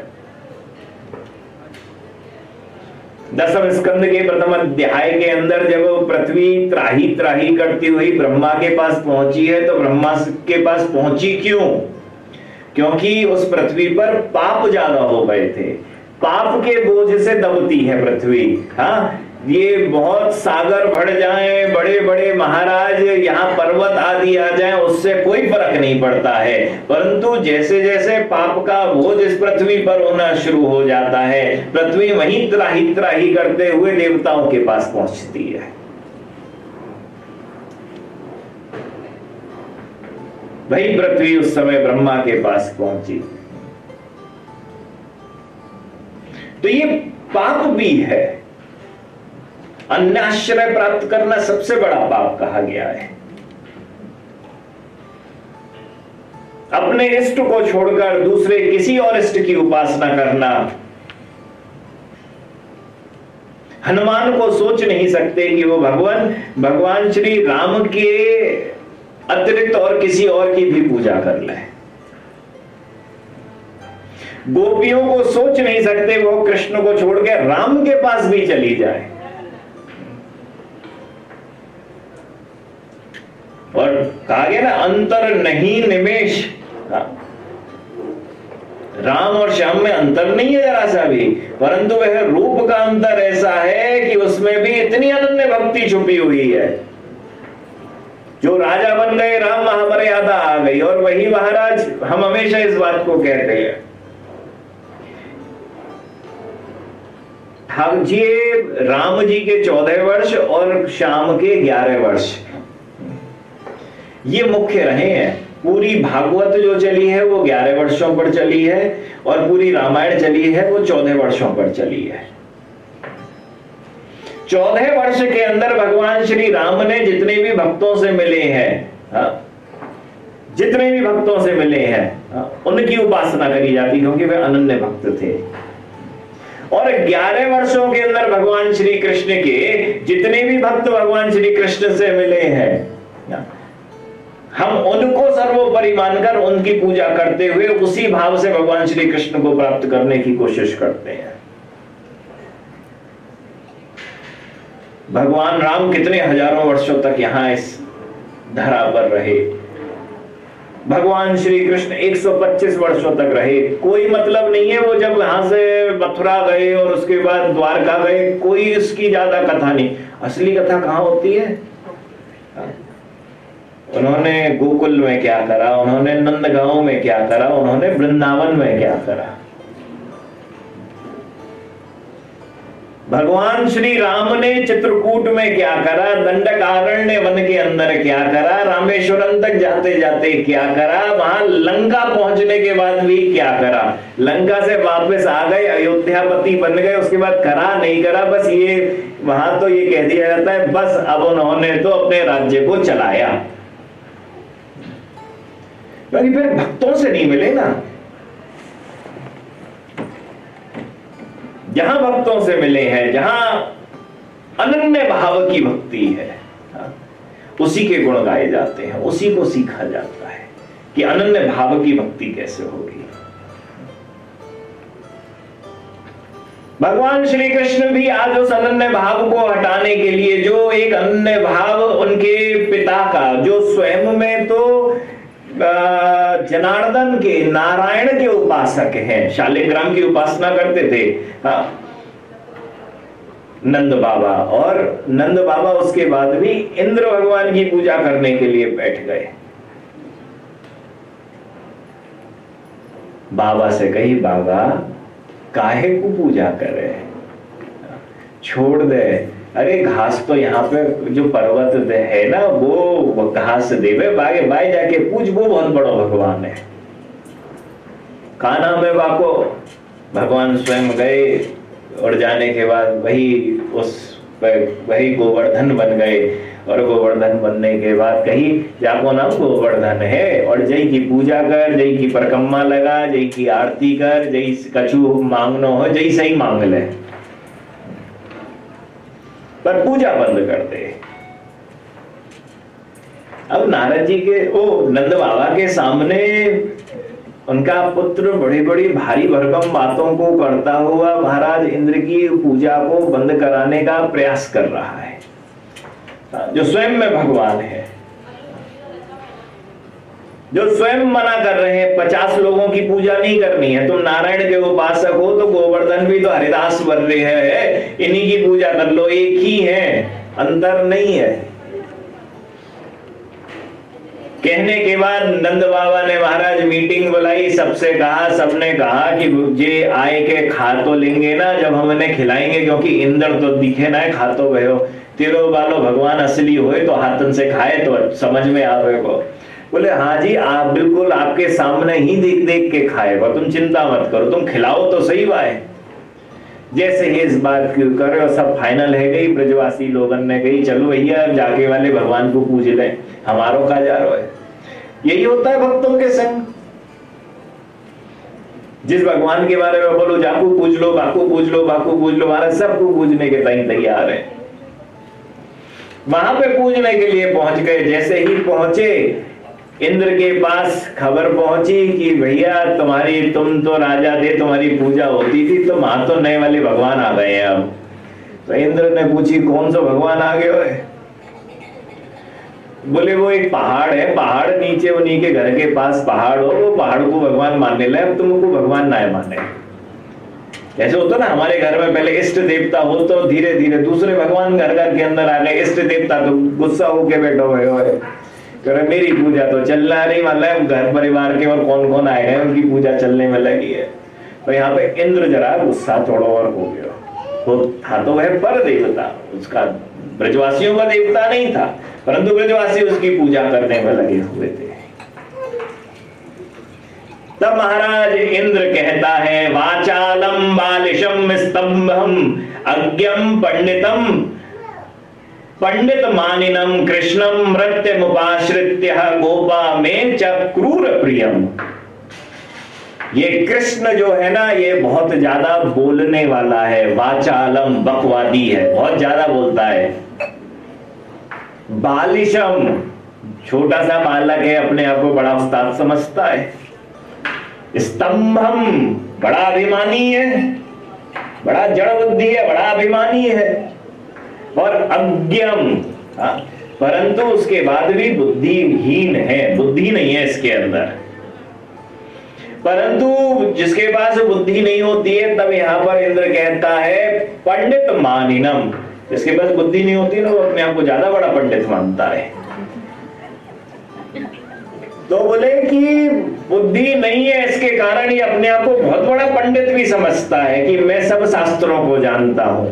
Speaker 1: दसम स्कंद के प्रथम अध्याय के अंदर जब पृथ्वी त्राही त्राही करती हुई ब्रह्मा के पास पहुंची है, तो ब्रह्मा के पास पहुंची क्यों? क्योंकि उस पृथ्वी पर पाप ज्यादा हो गए थे, पाप के बोझ से दबती है पृथ्वी। हाँ, ये बहुत सागर भर जाएं, बड़े बड़े महाराज यहाँ पर्वत आदि आ जाएं, उससे कोई फर्क नहीं पड़ता है, परंतु जैसे जैसे पाप का बोझ इस पृथ्वी पर होना शुरू हो जाता है, पृथ्वी वहीं त्राही त्राही करते हुए देवताओं के पास पहुंचती है। वही पृथ्वी उस समय ब्रह्मा के पास पहुंची। तो ये पाप भी है, अन्याश्रय प्राप्त करना सबसे बड़ा पाप कहा गया है। अपने इष्ट को छोड़कर दूसरे किसी और इष्ट की उपासना करना। हनुमान को सोच नहीं सकते कि वो भगवान भगवान श्री राम के अतिरिक्त और किसी और की भी पूजा कर ले। गोपियों को सोच नहीं सकते वो कृष्ण को छोड़कर राम के पास भी चली जाए। और कहा गया ना, अंतर नहीं निमेश। राम और श्याम में अंतर नहीं है जरा सा भी, परंतु वह रूप का अंतर ऐसा है कि उसमें भी इतनी अनन्य भक्ति छुपी हुई है। जो राजा बन गए, राम महामर्यादा आ गई। और वही महाराज, हम हमेशा इस बात को कहते हैं, हम जी राम जी के चौदह वर्ष और श्याम के ग्यारह वर्ष ये मुख्य रहे हैं। पूरी भागवत जो चली है वो ग्यारह वर्षों पर चली है और पूरी रामायण चली है वो चौदह वर्षों पर चली है। चौदह वर्ष के अंदर भगवान श्री राम ने जितने भी भक्तों से मिले हैं, जितने भी भक्तों से मिले हैं उनकी उपासना करी जाती, क्योंकि वे अनन्य भक्त थे। और ग्यारह वर्षों के अंदर भगवान श्री कृष्ण के जितने भी भक्त भगवान श्री कृष्ण से मिले हैं, हम उनको सर्वोपरि मानकर उनकी पूजा करते हुए उसी भाव से भगवान श्री कृष्ण को प्राप्त करने की कोशिश करते हैं। भगवान राम कितने हजारों वर्षों तक यहां इस धरा पर रहे, भगवान श्री कृष्ण एक सौ पच्चीस वर्षों तक रहे। कोई मतलब नहीं है वो जब यहां से मथुरा गए और उसके बाद द्वारका गए, कोई इसकी ज्यादा कथा नहीं। असली कथा कहां होती है? उन्होंने गोकुल में क्या करा, उन्होंने नंदगांव में क्या करा, उन्होंने वृंदावन में क्या करा। भगवान श्री राम ने चित्रकूट में क्या करा, दंडकारण्य वन के अंदर क्या करा, रामेश्वरम तक जाते जाते क्या करा, वहां लंका पहुंचने के बाद भी क्या करा, लंका से वापस आ गए, अयोध्यापति बन गए, उसके बाद करा नहीं करा, बस ये वहां तो ये कह दिया जाता है बस अब उन्होंने तो अपने राज्य को चलाया। क्योंकि फिर भक्तों से नहीं मिले ना। जहां भक्तों से मिले हैं, जहां अनन्य भाव की भक्ति है, उसी के गुण गाए जाते हैं, उसी को सीखा जाता है कि अनन्य भाव की भक्ति कैसे होगी। भगवान श्री कृष्ण भी आज उस अनन्य भाव को हटाने के लिए, जो एक अनन्य भाव उनके पिता का, जो स्वयं में तो जनार्दन के, नारायण के उपासक हैं, शालिग्राम की उपासना करते थे हाँ, नंद बाबा, और नंद बाबा उसके बाद भी इंद्र भगवान की पूजा करने के लिए बैठ गए। बाबा से कही, बाबा काहे को पूजा करे, छोड़ दे। अरे घास तो यहाँ पे जो पर्वत है ना वो घास देवे, बागे बाय जाके पूछ, वो बहुत बड़ा भगवान है। का नाम है बाको? भगवान स्वयं गए और जाने के बाद वही उस वही गोवर्धन बन गए, और गोवर्धन बनने के बाद कही जाको नाम गोवर्धन है, और जय की पूजा कर, जय की परिक्रमा लगा, जय की आरती कर, जय कछु मांगनो हो, जय सही मांग ले, पर पूजा बंद कर दे। अब नारद जी के ओ नंद बाबा के सामने उनका पुत्र बड़ी बड़ी भारी भरकम बातों को करता हुआ महाराज इंद्र की पूजा को बंद कराने का प्रयास कर रहा है, जो स्वयं में भगवान है, जो स्वयं मना कर रहे हैं पचास लोगों की पूजा नहीं करनी है, तुम नारायण के उपासक हो तो गोवर्धन भी तो हरिदास बन रहे हैं, इन्हीं की पूजा कर लो, एक ही है, अंतर नहीं है। कहने के बाद नंद बाबा ने महाराज मीटिंग बुलाई, सबसे कहा, सबने कहा कि जे आए के खा तो लेंगे ना जब हम इन्हें खिलाएंगे, क्योंकि इंद्र तो दिखे ना, खा तो गए हो, तेरो बालो भगवान असली होए तो हाथन से खाए तो समझ में आवे को। बोले हाँ जी, आप बिल्कुल आपके सामने ही देख देख के खाएगा, तुम चिंता मत करो, तुम खिलाओ तो सही बात। जैसे ही इस बात करे और सब फाइनल है गई, ब्रजवासी लोगन ने गई चलो भैया जाके वाले भगवान को पूज ले, हमारो का जा रहा है। यही होता है भक्तों के संग, जिस भगवान के बारे में बोलो जाकू पूज लो, बाकू पूज लो, बाकू पूज लो, महाराज सबको पूजने के टाइम तैयार है। वहां पे पूजने के लिए पहुंच गए, जैसे ही पहुंचे इंद्र के पास खबर पहुंची कि भैया तुम्हारी, तुम तो राजा थे, तुम्हारी पूजा होती थी, तो वहां तो नए वाले भगवान आ गए हैं। अब तो इंद्र ने पूछी कौन सा भगवान आ गए हो? बोले वो एक पहाड़ है, पहाड़ नीचे उन्हीं के घर के पास पहाड़ हो, वो पहाड़ को भगवान मानने लगे, अब तुमको भगवान ना माने। जैसे होता ना हमारे घर में पहले इष्ट देवता हो तो धीरे धीरे दूसरे भगवान घर घर के अंदर आ गए, इष्ट देवता तो गुस्सा होके बैठो हुए हो, करे मेरी पूजा तो चलना नहीं, मतलब घर परिवार के और कौन कौन आए हैं उनकी पूजा चलने में लगी है। तो यहाँ पे इंद्र जरा गुस्सा थोड़ा और हो गया। वो था तो वह पर देवता, उसका ब्रजवासियों का देवता नहीं था, परंतु ब्रजवासी उसकी पूजा करने में लगे हुए थे। तब महाराज इंद्र कहता है, वाचालम बालिशम स्तंभम अज्ञम पंडितम पंडित मानिनम कृष्णम मृत्युमुपाश्रित्य गोपा में च क्रूर प्रियम। ये कृष्ण जो है ना, ये बहुत ज्यादा बोलने वाला है, वाचालम बकवादी है, बहुत ज्यादा बोलता है। बालिशम छोटा सा बालक है, अपने आप को बड़ा उस्ताद समझता है। स्तंभम बड़ा अभिमानी है, बड़ा जड़ बुद्धि है, बड़ा अभिमानी है। और अज्ञम, परंतु उसके बाद भी बुद्धिहीन है, बुद्धि नहीं है इसके अंदर। परंतु जिसके पास बुद्धि नहीं होती है, तब यहां पर इंद्र कहता है पंडित मानिनम। जिसके पास बुद्धि नहीं होती ना, वो अपने आप को ज्यादा बड़ा पंडित मानता है। तो बोले कि बुद्धि नहीं है, इसके कारण ये अपने आप को बहुत बड़ा पंडित भी समझता है कि मैं सब शास्त्रों को जानता हूं।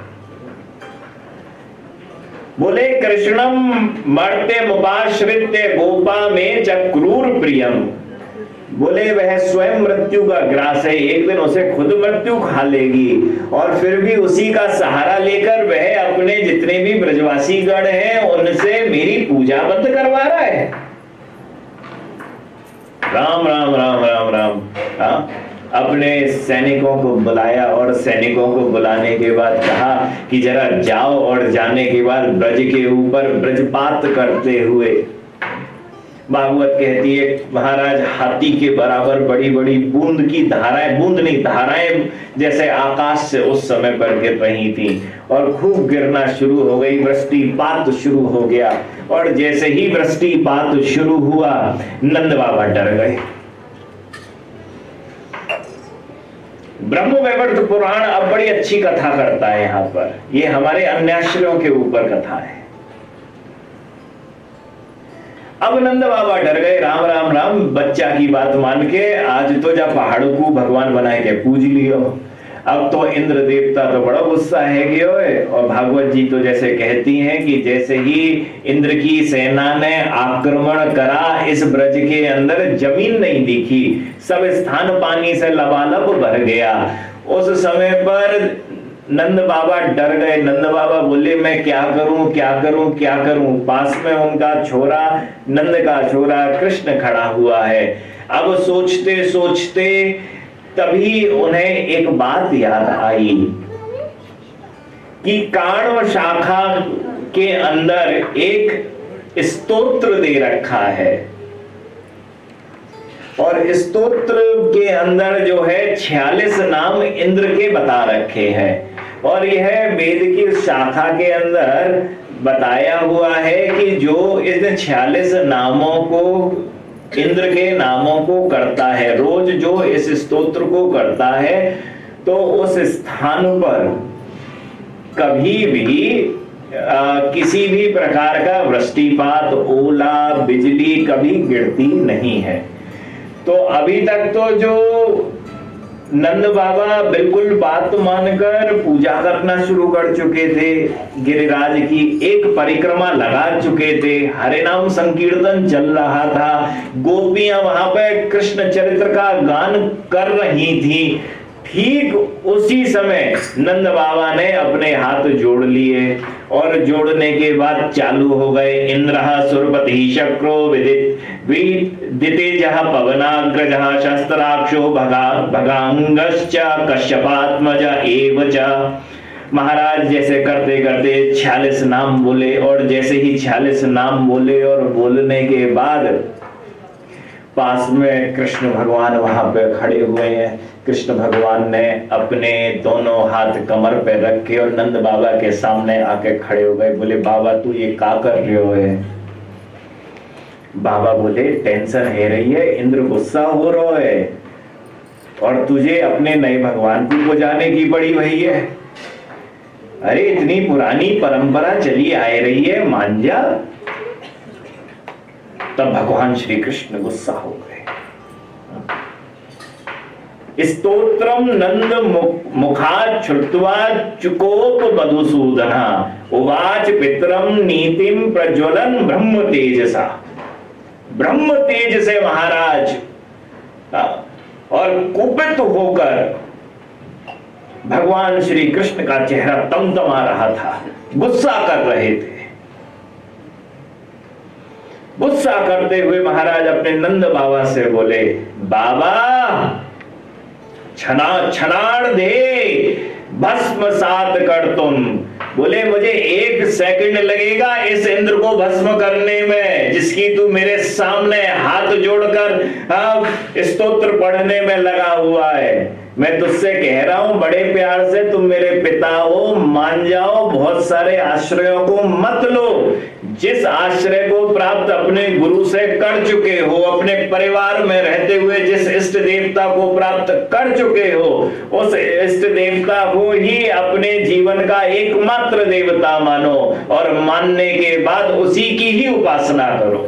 Speaker 1: बोले कृष्णम मर्त्यमुपाश्रित्य गोपा में च क्रूर प्रियम। बोले वह स्वयं मृत्यु का ग्रास है, एक दिन उसे खुद मृत्यु खा लेगी, और फिर भी उसी का सहारा लेकर वह अपने जितने भी ब्रजवासी गण हैं उनसे मेरी पूजा बंद करवा रहा है। राम राम राम राम राम। हाँ, अपने सैनिकों को बुलाया और सैनिकों को बुलाने के बाद कहा कि जरा जाओ, और जाने के बाद ब्रज के ऊपर ब्रजपात करते हुए, भागवत कहती है महाराज हाथी के बराबर बड़ी बड़ी बूंद की धाराएं, बूंद नहीं धाराएं जैसे आकाश से उस समय पर गिर रही थी, और खूब गिरना शुरू हो गई, वृष्टिपात शुरू हो गया। और जैसे ही वृष्टिपात शुरू हुआ, नंद बाबा डर गए। ब्रह्म वैवर्त पुराण अब बड़ी अच्छी कथा करता है यहाँ पर, ये हमारे अन्याश्रयों के ऊपर कथा है। अब नंद बाबा डर गए, राम राम राम, बच्चा की बात मान के आज तो जब पहाड़ों को भगवान बना के पूज लियो। अब तो इंद्र देवता तो बड़ा गुस्सा है कि ओए, और भागवत जी तो जैसे कहती हैं कि जैसे ही इंद्र की सेना ने आक्रमण करा, इस ब्रज के अंदर जमीन नहीं दिखी, सब स्थान पानी से लबालब भर गया। उस समय पर नंद बाबा डर गए। नंद बाबा बोले मैं क्या करूं क्या करूं क्या करूं। पास में उनका छोरा, नंद का छोरा कृष्ण खड़ा हुआ है। अब सोचते सोचते तभी उन्हें एक बात याद आई कि काण्व शाखा के अंदर एक स्तोत्र दे रखा है, और स्तोत्र के अंदर जो है छियालीस नाम इंद्र के बता रखे हैं, और यह वेद की शाखा के अंदर बताया हुआ है कि जो इस छियालीस नामों को, इंद्र के नामों को करता है, रोज जो इस स्तोत्र को करता है, तो उस स्थान पर कभी भी आ, किसी भी प्रकार का वृष्टिपात, ओला, बिजली कभी गिरती नहीं है। तो अभी तक तो जो नंद बाबा बिल्कुल बात मानकर पूजा करना शुरू कर चुके थे, गिरिराज की एक परिक्रमा लगा चुके थे, हरे नाम संकीर्तन चल रहा था, गोपियां वहां पे कृष्ण चरित्र का गान कर रही थी। ठीक उसी समय नंद बाबा ने अपने हाथ जोड़ लिए, और जोड़ने के बाद चालू हो गए इंद्रः सुरपति शक्रो विदित विदितेजः पवनाग्रजः शस्त्राक्षो भगा भगांगश्च कश्यपात्मज एव च। महाराज जैसे करते करते छियालीस नाम बोले, और जैसे ही छियालीस नाम बोले और बोलने के बाद पास में कृष्ण भगवान वहां पे खड़े हुए हैं। कृष्ण भगवान ने अपने दोनों हाथ कमर पे रखे और नंद बाबा के सामने आके खड़े हो गए। बोले बाबा तू ये क्या कर रहे हो है? बाबा बोले टेंशन है रही है, इंद्र गुस्सा हो रहा है, और तुझे अपने नए भगवान को बुझाने की पड़ी वही है। अरे इतनी पुरानी परंपरा चली आ रही है, मान जा। तब भगवान श्री कृष्ण गुस्सा हो गए। स्तोत्रम नंद मुखात् श्रुत्वा चुकोप मधुसूदना उवाच पितरम नीतिम प्रज्वलन ब्रह्म तेजसा। ब्रह्म तेज से महाराज और कुपित होकर भगवान श्री कृष्ण का चेहरा तमतमा रहा था, गुस्सा कर रहे थे। गुस्सा करते हुए महाराज अपने नंद बाबा से बोले, बाबा छना छनाड़ दे, भस्म सात कर तुम। बोले मुझे एक सेकंड लगेगा इस इंद्र को भस्म करने में, जिसकी तू मेरे सामने हाथ जोड़कर स्तोत्र पढ़ने में लगा हुआ है। मैं तुझसे कह रहा हूं बड़े प्यार से, तुम मेरे पिता हो, मान जाओ, बहुत सारे आश्रयों को मत लो। जिस आश्रय को प्राप्त अपने गुरु से कर चुके हो, अपने परिवार में रहते हुए जिस इष्ट देवता को प्राप्त कर चुके हो, उस इष्ट देवता को ही अपने जीवन का एकमात्र देवता मानो और मानने के बाद उसी की ही उपासना करो।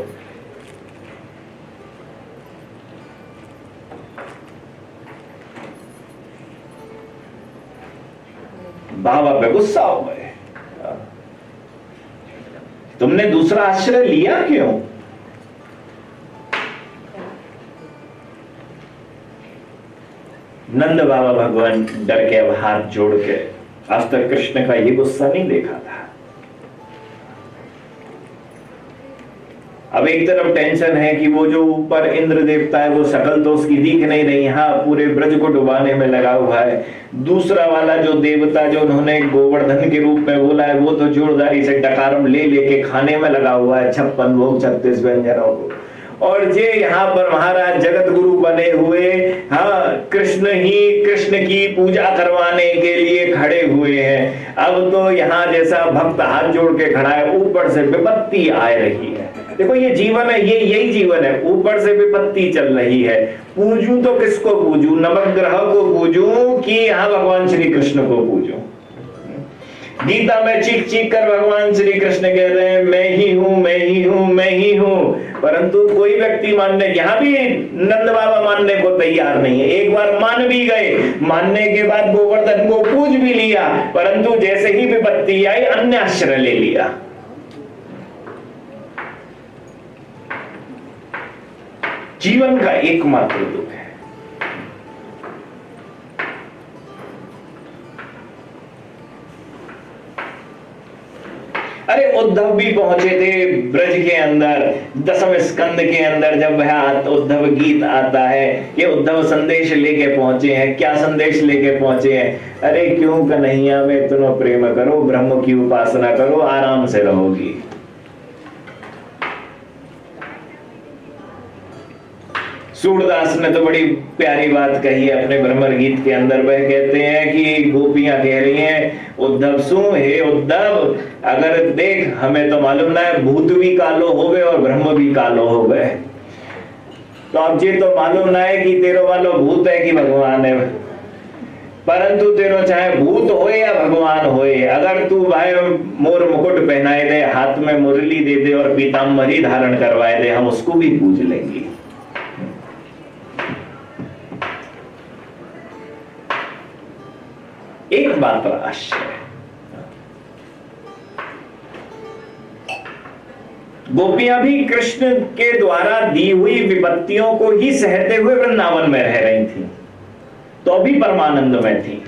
Speaker 1: बाबा पे गुस्सा हो गए, तुमने दूसरा आश्रय लिया क्यों? नंद बाबा भगवान डर के अब हाथ जोड़ के, आज तक कृष्ण का ये गुस्सा नहीं देखा था। अब एक तरफ टेंशन है कि वो जो ऊपर इंद्र देवता है वो शकल तो उसकी दिख नहीं रही, हाँ पूरे ब्रज को डुबाने में लगा हुआ है। दूसरा वाला जो देवता जो उन्होंने गोवर्धन के रूप में बोला है, वो तो जोरदारी से डकारम ले लेके खाने में लगा हुआ है छप्पन भोग छत्तीस व्यंजनों को। और जे यहाँ पर महाराज जगत गुरु बने हुए, हाँ कृष्ण ही कृष्ण की पूजा करवाने के लिए खड़े हुए हैं। अब तो यहाँ जैसा भक्त हाथ जोड़ के खड़ा है, ऊपर से विपत्ति आ रही है। देखो ये जीवन है, ये यही जीवन है, ऊपर से विपत्ति चल रही है। पूजूं तो किसको पूजूं? नवग्रह को पूजूं कि यहाँ भगवान श्री कृष्ण को पूजूं? गीता में चीख चीख कर भगवान श्री कृष्ण कह रहे हैं मैं ही हूं, मैं ही हूं, मैं ही हूं, परंतु कोई व्यक्ति मानने, यहाँ भी नंद बाबा मानने को तैयार नहीं है। एक बार मान भी गए, मानने के बाद गोवर्धन को पूज भी लिया, परंतु जैसे ही विपत्ति आई अन्य आश्रय ले लिया। जीवन का एकमात्र दुख है। अरे उद्धव भी पहुंचे थे ब्रज के अंदर, दसम स्कंद के अंदर जब वह उद्धव गीत आता है, ये उद्धव संदेश लेके पहुंचे हैं। क्या संदेश लेके पहुंचे हैं? अरे क्यों कन्हैया में इतना प्रेम करो, ब्रह्म की उपासना करो, आराम से रहोगी। सूरदास ने तो बड़ी प्यारी बात कही है अपने भ्रमर गीत के अंदर। वह कहते हैं कि गोपियां कह रही हैं उद्धव सु, हे उद्धव अगर देख, हमें तो मालूम ना है भूत भी कालो हो गए और ब्रह्म भी कालो हो गए, तो अब ये तो मालूम ना है कि तेरो वालो भूत है कि भगवान है, परंतु तेरो चाहे भूत होए या भगवान होए, अगर तू भाई मोर मुकुट पहनाए दे, हाथ में मुरली दे दे और पीताम्बरी धारण करवाए दे, हम उसको भी पूज लेंगे। एक बात पर आश्चर्य, गोपियां भी कृष्ण के द्वारा दी हुई विपत्तियों को ही सहते हुए वृंदावन में रह रही थी, तो अभी परमानंद में थी।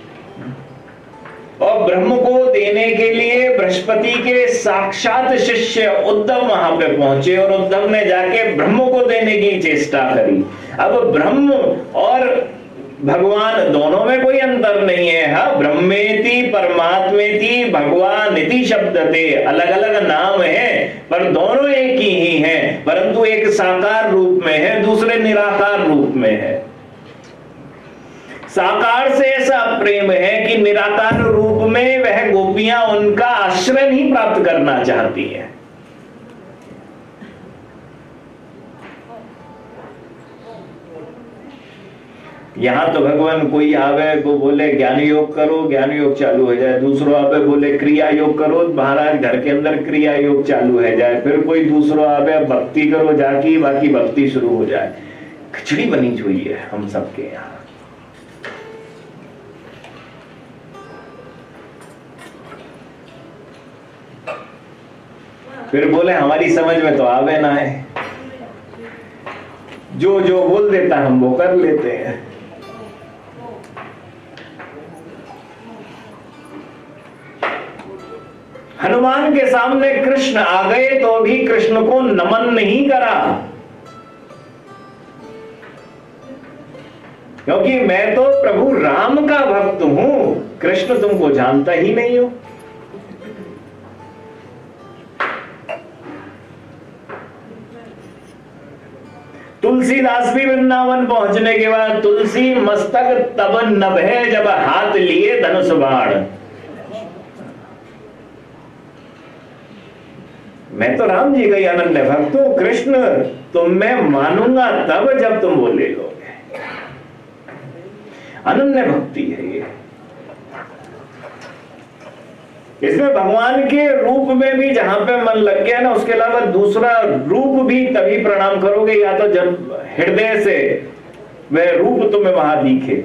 Speaker 1: और ब्रह्म को देने के लिए बृहस्पति के साक्षात शिष्य उद्धव वहां पे पहुंचे और उद्धव ने जाके ब्रह्म को देने की चेष्टा करी। अब ब्रह्म और भगवान दोनों में कोई अंतर नहीं है। हाँ, ब्रह्मेति परमात्मेति भगवानिति शब्दते, अलग अलग नाम है पर दोनों एक ही हैं, परंतु एक साकार रूप में है, दूसरे निराकार रूप में है। साकार से ऐसा प्रेम है कि निराकार रूप में वह गोपियां उनका आश्रय नहीं प्राप्त करना चाहती हैं। यहाँ तो भगवान कोई आवे को बोले ज्ञान योग करो, ज्ञान योग चालू हो जाए, दूसरो आवे बोले क्रिया योग करो, महाराज घर के अंदर क्रिया योग चालू हो जाए, फिर कोई दूसरो आवे भक्ति करो जाकी, बाकी भक्ति शुरू हो जाए। खिचड़ी बनी हुई है हम सबके यहाँ। फिर बोले हमारी समझ में तो आवे ना है, जो जो बोल देता हम वो कर लेते हैं। हनुमान के सामने कृष्ण आ गए तो भी कृष्ण को नमन नहीं करा, क्योंकि मैं तो प्रभु राम का भक्त हूं, कृष्ण तुमको जानता ही नहीं हो। तुलसीदास भी वृंदावन पहुंचने के बाद तुलसी मस्तक तब नभे जब हाथ लिए धनुष बाण। मैं तो राम जी का ही अनन्य भक्त हूं, कृष्ण तुम मैं मानूंगा तब जब तुम वो ले लोगे। अनन्य भक्ति है ये। इसमें भगवान के रूप में भी जहां पे मन लग गया ना, उसके अलावा दूसरा रूप भी तभी प्रणाम करोगे या तो जब हृदय से वह रूप तुम्हें वहां दिखे।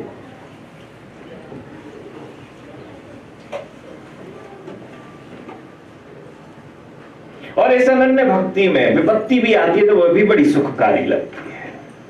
Speaker 1: और इस अनन्य भक्ति में विपत्ति भी आती है तो वह भी बड़ी सुखकारी लगती है।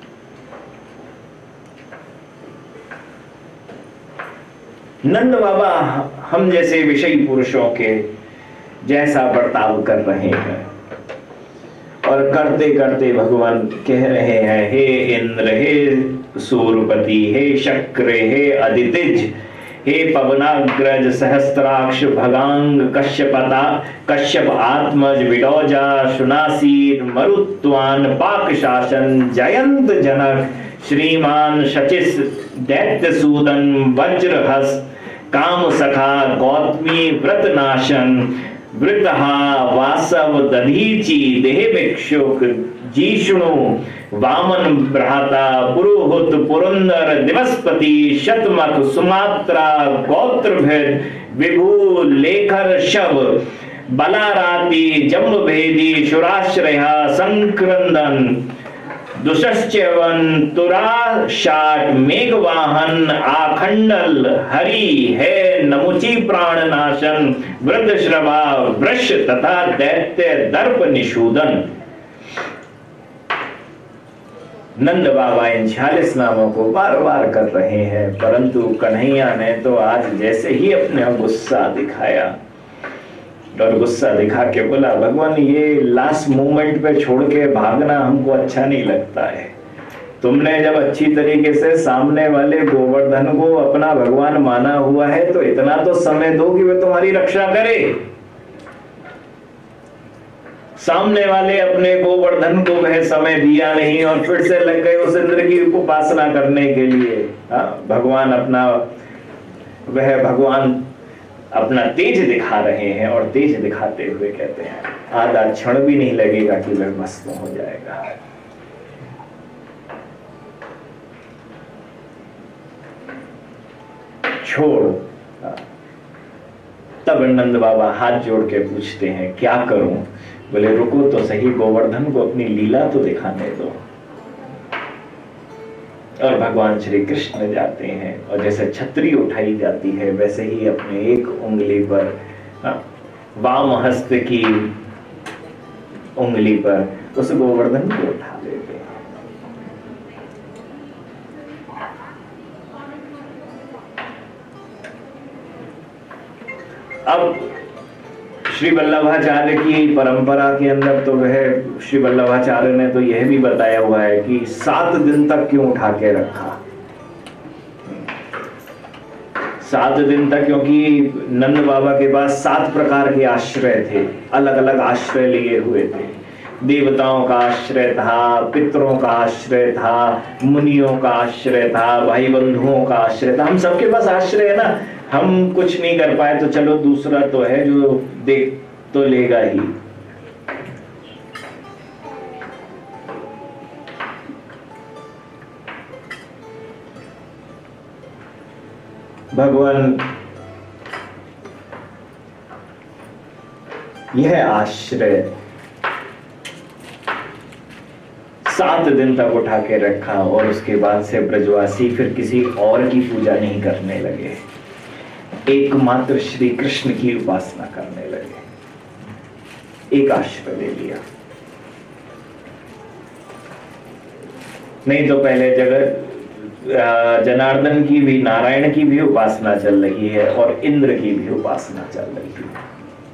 Speaker 1: नंद बाबा हम जैसे विषयी पुरुषों के जैसा बर्ताव कर रहे हैं, और करते करते भगवान कह रहे हैं, हे इंद्र, हे सूर्यपति, हे शक्र, हे अदितिज, हे पवनाग्रज, सहस्त्राक्ष, भगांग, कश्यपता, कश्यप आत्मज, विडोजा, शुनासीर, मरुत्वान, पाक शासन, जयंत जनक, श्रीमान शचिस, दैत्यसूदन, वज्रहस, काम सखा, गौतमी, व्रतनाशन, वृतहा, वासव, दधीची, देह भिक्षुक, जीष्णु, वामन भ्राता, पुरोहुत, पुरंदर, दिवसपति, शतमख, सुमात्रा, गोत्रभेद, विभु, लेखर, शव, बलाराती, जम्बभेदी, शुराश्रया, संक्रंदन, दुष्चवन, तुरा, शाट, मेघवाहन, आखंडल, हरि है, नमुची, प्राणनाशन, वृद्धश्रवा, वृष तथा दैत्य, दर्प, निषूदन। नंद बाबा इन छियालीस नामों को बार बार कर रहे हैं, परंतु कन्हैया ने तो आज जैसे ही अपने गुस्सा दिखाया और गुस्सा दिखा के बोला, भगवान ये लास्ट मोमेंट पे छोड़ के भागना हमको अच्छा नहीं लगता है। तुमने जब अच्छी तरीके से सामने वाले गोवर्धन को अपना भगवान माना हुआ है तो इतना तो समय दो कि वह तुम्हारी रक्षा करे। सामने वाले अपने गोवर्धन को वह समय दिया नहीं और फिर से लग गए उस इंद्र की उपासना करने के लिए। हाँ, भगवान अपना वह भगवान अपना तेज दिखा रहे हैं और तेज दिखाते हुए कहते हैं आधा क्षण भी नहीं लगेगा कि वह भस्म हो जाएगा। छोड़। तब नंद बाबा हाथ जोड़ के पूछते हैं क्या करूं? बोले रुको तो सही, गोवर्धन को अपनी लीला तो दिखाने दो। और भगवान श्री कृष्ण जाते हैं और जैसे छतरी उठाई जाती है वैसे ही अपने एक उंगली पर, वाम हस्त की उंगली पर उस गोवर्धन को उठा लेते हैं। अब श्री वल्लभाचार्य की परंपरा के अंदर तो वह श्री वल्लभाचार्य ने तो यह भी बताया हुआ है कि सात दिन तक क्यों उठा के रखा। सात दिन तक क्योंकि नंद बाबा के पास सात प्रकार के आश्रय थे, अलग अलग आश्रय लिए हुए थे। देवताओं का आश्रय था, पितरों का आश्रय था, मुनियों का आश्रय था, भाई बंधुओं का आश्रय था। हम सबके पास आश्रय है ना। हम कुछ नहीं कर पाए तो चलो दूसरा तो है जो देख तो लेगा ही। भगवान यह आश्रय सात दिन तक उठा के रखा और उसके बाद से ब्रजवासी फिर किसी और की पूजा नहीं करने लगे, एकमात्र श्री कृष्ण की उपासना करने लगे। एक आश्रय ले लिया। नहीं तो पहले जगत जनार्दन की भी, नारायण की भी उपासना चल रही है और इंद्र की भी उपासना चल रही है।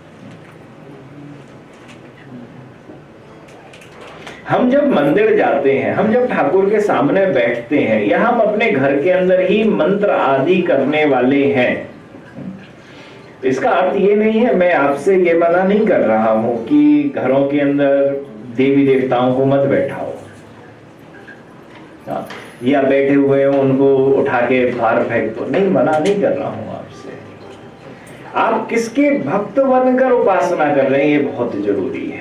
Speaker 1: हम जब मंदिर जाते हैं, हम जब ठाकुर के सामने बैठते हैं या हम अपने घर के अंदर ही मंत्र आदि करने वाले हैं, इसका अर्थ ये नहीं है, मैं आपसे ये मना नहीं कर रहा हूं कि घरों के अंदर देवी देवताओं को मत बैठाओ या बैठे हुए हो उनको उठा के बाहर फेंक दो, नहीं, मना नहीं कर रहा हूं आपसे। आप किसके भक्त बनकर उपासना कर रहे हैं, ये बहुत जरूरी है।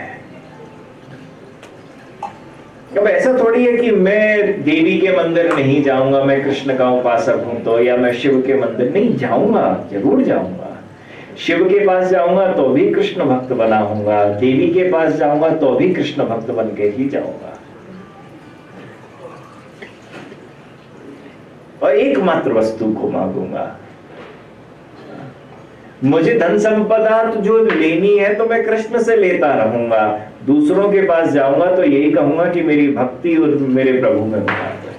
Speaker 1: अब ऐसा थोड़ी है कि मैं देवी के मंदिर नहीं जाऊंगा, मैं कृष्ण का उपासक हूं तो, या मैं शिव के मंदिर नहीं जाऊंगा, जरूर जाऊंगा। शिव के पास जाऊंगा तो भी कृष्ण भक्त बना हूंगा, देवी के पास जाऊंगा तो भी कृष्ण भक्त बन के ही जाऊंगा। और एकमात्र वस्तु को मांगूंगा। मुझे धन संपदा तो जो लेनी है तो मैं कृष्ण से लेता रहूंगा, दूसरों के पास जाऊंगा तो यही कहूंगा कि मेरी भक्ति और मेरे प्रभु में बना दे।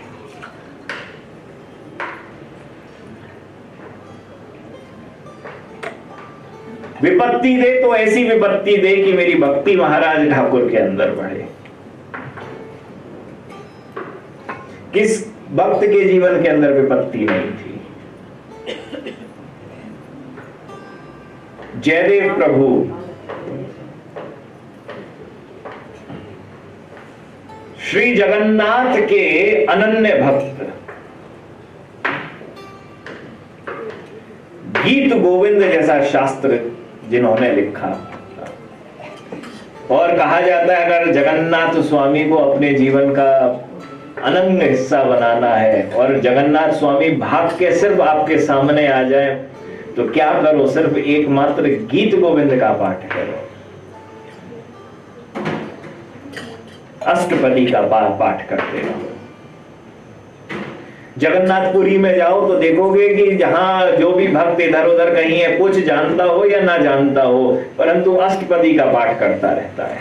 Speaker 1: विपत्ति दे तो ऐसी विपत्ति दे कि मेरी भक्ति महाराज ठाकुर के अंदर बढ़े। किस भक्त के जीवन के अंदर विपत्ति नहीं थी? जयदेव प्रभु श्री जगन्नाथ के अनन्य भक्त, गीत गोविंद जैसा शास्त्र जिन्होंने लिखा, और कहा जाता है अगर जगन्नाथ स्वामी को अपने जीवन का अनन्य हिस्सा बनाना है और जगन्नाथ स्वामी भाग के सिर्फ आपके सामने आ जाए तो क्या करो, सिर्फ एकमात्र गीत गोविंद का पाठ करो, अष्टपदी का पाठ करते रहो। जगन्नाथपुरी में जाओ तो देखोगे कि जहां जो भी भक्त इधर उधर कहीं है, कुछ जानता हो या ना जानता हो, परंतु अष्टपदी का पाठ करता रहता है।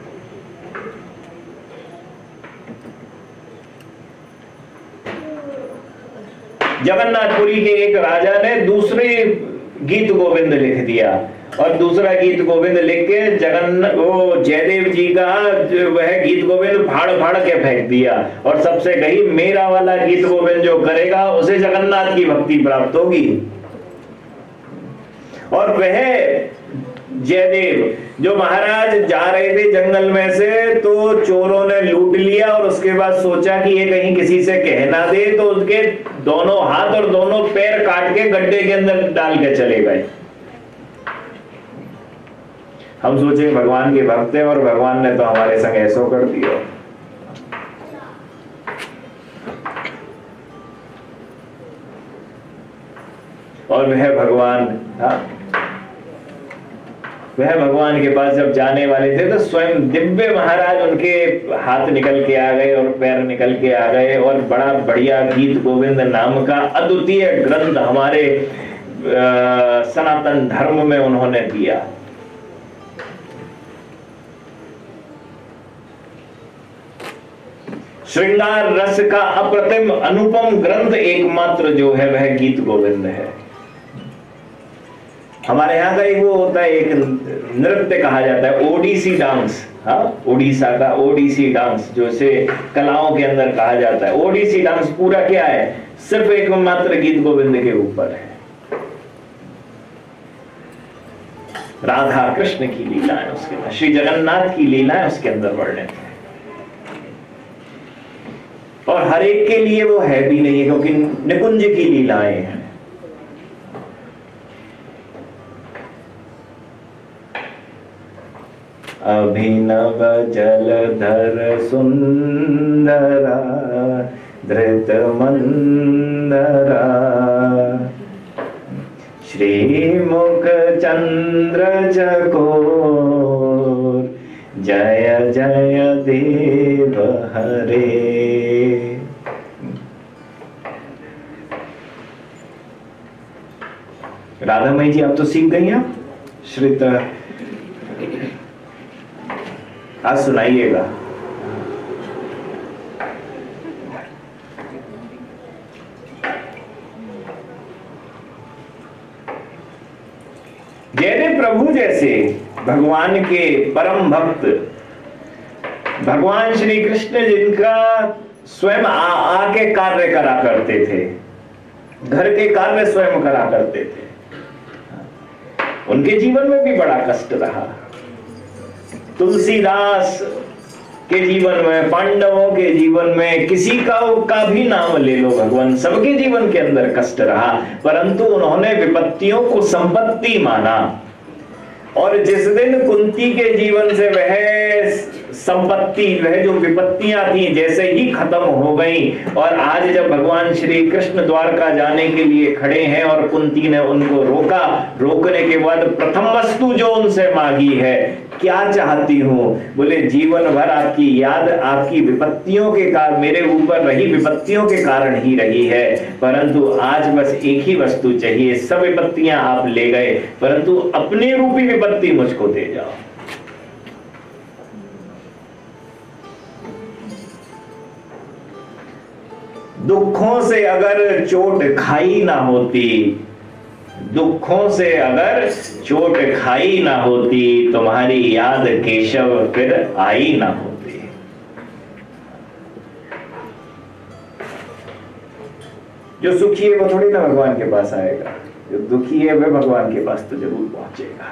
Speaker 1: जगन्नाथपुरी के एक राजा ने दूसरे गीत गोविंद लिख दिया और दूसरा गीत गोविंद लिख के जगन्नाथ वो जयदेव जी का वह गीत गोविंद फाड़ फाड़ के फेंक दिया और सबसे कही मेरा वाला गीत गोविंद जो करेगा उसे जगन्नाथ की भक्ति प्राप्त होगी। और वह जयदेव जो महाराज जा रहे थे जंगल में से, तो चोरों ने लूट लिया और उसके बाद सोचा कि ये कहीं किसी से कह ना दे, तो उसके दोनों हाथ और दोनों पैर काट के गड्ढे के अंदर डाल के चले गए। हम सोचे भगवान के भक्त हैं और भगवान ने तो हमारे संग ऐसा कर दिया। और वह भगवान हाँ वह भगवान के पास जब जाने वाले थे तो स्वयं दिव्य महाराज उनके हाथ निकल के आ गए और पैर निकल के आ गए और बड़ा बढ़िया गीत गोविंद नाम का अद्वितीय ग्रंथ हमारे सनातन धर्म में उन्होंने दिया। श्रृंगार रस का अप्रतिम अनुपम ग्रंथ एकमात्र जो है वह गीत गोविंद है। हमारे यहाँ का एक वो होता है, एक नृत्य कहा जाता है ओडिसी डांस, हाँ ओडिशा का ओडिसी डांस जो से कलाओं के अंदर कहा जाता है। ओडिसी डांस पूरा क्या है, सिर्फ एक मात्र गीत गोविंद के ऊपर है। राधा कृष्ण की लीलाएं उसके अंदर, श्री जगन्नाथ की लीलाएं उसके अंदर वर्णित है। और हर एक के लिए वो है भी नहीं है क्योंकि निकुंज की लीलाएं हैं। अभिनव जलधर सुंदरा धृत मंदरा श्रीमुख चंद्र चकोर, जय जय देव हरे। राधामयी जी आप तो सीख गई हैं श्रित, आज सुनाइएगा। जैसे प्रभु जैसे भगवान के परम भक्त भगवान श्री कृष्ण जिनका स्वयं आ आके कार्य करा करते थे, घर के कार्य स्वयं करा करते थे, उनके जीवन में भी बड़ा कष्ट रहा। तुलसीदास के जीवन में, पांडवों के जीवन में, किसी का का भी नाम ले लो भगवान, सबके जीवन के अंदर कष्ट रहा, परंतु उन्होंने विपत्तियों को संपत्ति माना। और जिस दिन कुंती के जीवन से वह संपत्ति, वह जो विपत्तियां थी जैसे ही खत्म हो गई, और आज जब भगवान श्री कृष्ण द्वारका जाने के लिए खड़े हैं और कुंती ने उनको रोका, रोकने के बाद प्रथम वस्तु जो उनसे मांगी है, क्या चाहती हूं? बोले जीवन भर आपकी याद आपकी विपत्तियों के कारण, मेरे ऊपर रही विपत्तियों के कारण ही रही है, परंतु आज बस एक ही वस्तु चाहिए। सब विपत्तियां आप ले गए, परंतु अपने रूपी विपत्ति मुझको दे जाओ। दुखों से अगर चोट खाई ना होती, दुखों से अगर चोट खाई ना होती, तुम्हारी याद केशव फिर आई ना होती। जो सुखी है वो थोड़ी ना भगवान के पास आएगा, जो दुखी है वह भगवान के पास तो जरूर पहुंचेगा।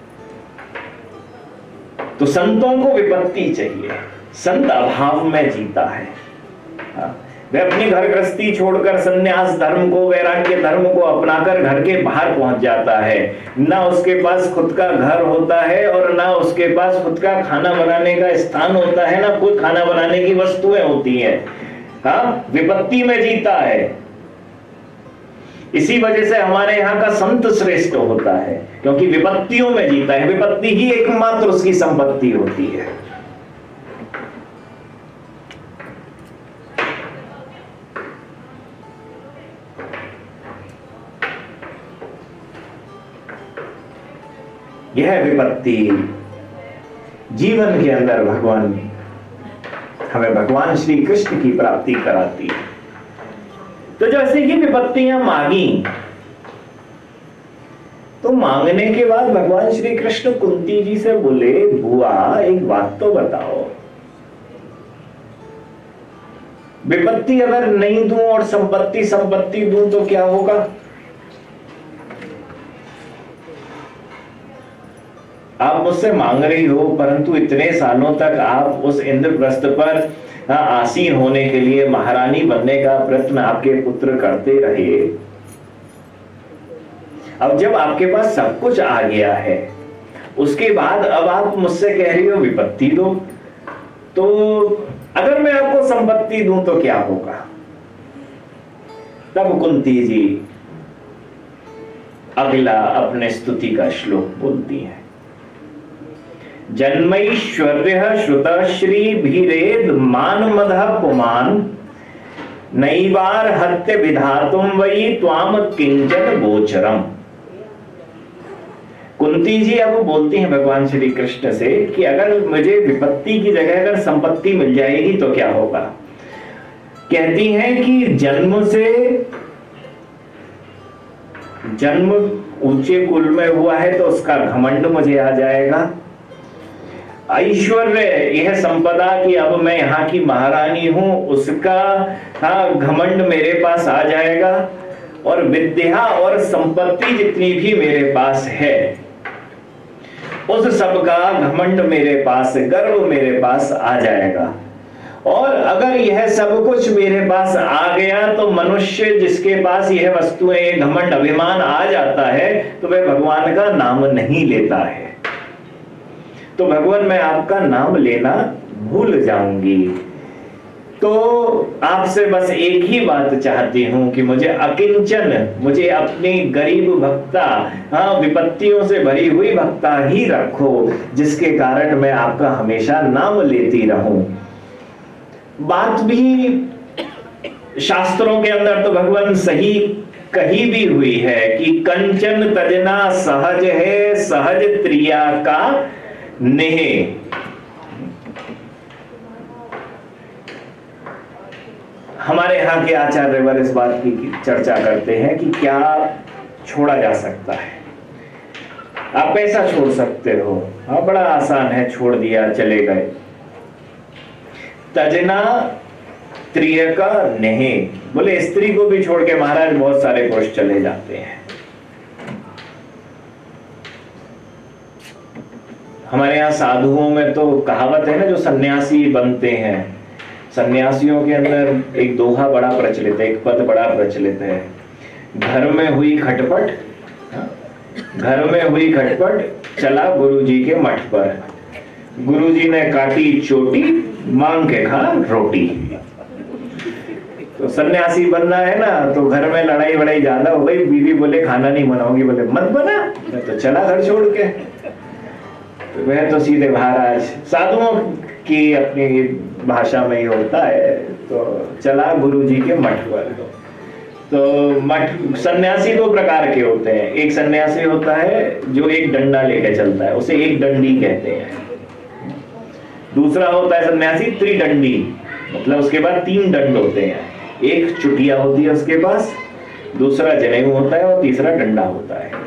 Speaker 1: तो संतों को विपत्ति चाहिए, संत अभाव में जीता है। हाँ, वह अपनी घर गृहस्थी छोड़कर संन्यास धर्म को, वैराग्य धर्म को अपनाकर घर के बाहर पहुंच जाता है। ना उसके पास खुद का घर होता है और ना उसके पास खुद का खाना बनाने का स्थान होता है, ना खुद खाना बनाने की वस्तुएं होती हैं। हाँ, विपत्ति में जीता है। इसी वजह से हमारे यहाँ का संत श्रेष्ठ होता है, क्योंकि विपत्तियों में जीता है। विपत्ति ही एकमात्र उसकी संपत्ति होती है। यह विपत्ति जीवन के अंदर भगवान हमें भगवान श्री कृष्ण की प्राप्ति कराती है। तो जैसे ही विपत्तियां मांगी, तो मांगने के बाद भगवान श्री कृष्ण कुंती जी से बोले, बुआ एक बात तो बताओ, विपत्ति अगर नहीं दूं और संपत्ति संपत्ति दूं तो क्या होगा? आप मुझसे मांग रही हो, परंतु इतने सालों तक आप उस इंद्रप्रस्थ पर आसीन होने के लिए, महारानी बनने का प्रयत्न आपके पुत्र करते रहे। अब जब आपके पास सब कुछ आ गया है, उसके बाद अब आप मुझसे कह रही हो विपत्ति दो, तो अगर मैं आपको संपत्ति दूं तो क्या होगा? तब कुंती जी अगला अपने स्तुति का श्लोक बोलती है। जन्मैश्वर्य श्रुत श्री भीरेद मान मदः पुमान, नैवार हत्य विधातुम वही त्वाम किंचन गोचरम। कुंती जी अब बोलती हैं भगवान श्री कृष्ण से कि अगर मुझे विपत्ति की जगह अगर संपत्ति मिल जाएगी तो क्या होगा? कहती हैं कि जन्म से जन्म ऊंचे कुल में हुआ है तो उसका घमंड मुझे आ जाएगा। ऐश्वर्य, यह संपदा कि अब मैं यहाँ की महारानी हूं, उसका हाँ घमंड मेरे पास आ जाएगा। और विद्या और संपत्ति जितनी भी मेरे पास है, उस सब का घमंड मेरे पास, गर्व मेरे पास आ जाएगा। और अगर यह सब कुछ मेरे पास आ गया तो मनुष्य जिसके पास यह वस्तुएं, घमंड, अभिमान आ जाता है, तो वह भगवान का नाम नहीं लेता है। तो भगवान मैं आपका नाम लेना भूल जाऊंगी। तो आपसे बस एक ही बात चाहती हूं कि मुझे अकिंचन, मुझे अपनी गरीब भक्ता, हाँ विपत्तियों से भरी हुई भक्ता ही रखो, जिसके कारण मैं आपका हमेशा नाम लेती रहूं। बात भी शास्त्रों के अंदर तो भगवान सही कही भी हुई है कि कंचन तजना सहज है, सहज त्रिया का नेह। हमारे यहाँ के आचार्यवर इस बात की चर्चा करते हैं कि क्या छोड़ा जा सकता है। आप पैसा छोड़ सकते हो, हाँ बड़ा आसान है, छोड़ दिया चले गए। तजना त्रिय का नहीं, बोले स्त्री को भी छोड़ के महाराज बहुत सारे पुरुष चले जाते हैं। हमारे यहाँ साधुओं में तो कहावत है ना, जो सन्यासी बनते हैं, सन्यासियों के अंदर एक दोहा बड़ा प्रचलित है, एक पद बड़ा प्रचलित है। घर में हुई खटपट, घर में हुई खटपट, चला गुरुजी के मठ पर, गुरुजी ने काटी चोटी, मांग के खा रोटी। तो सन्यासी बनना है ना, तो घर में लड़ाई वड़ाई ज्यादा हो गई, बीवी बोले खाना नहीं बनाऊंगी, बोले मत बना, मैं तो चला घर छोड़ के। तो वह तो सीधे महाराज, साधुओं की अपनी भाषा में ही होता है, तो चला गुरुजी के मठ पर। तो मठ, सन्यासी दो प्रकार के होते हैं। एक सन्यासी होता है जो एक डंडा लेके चलता है, उसे एक डंडी कहते हैं। दूसरा होता है सन्यासी त्रिदंडी, मतलब उसके बाद तीन दंड होते हैं। एक चुटिया होती है उसके पास, दूसरा जनेऊ होता है और तीसरा डंडा होता है।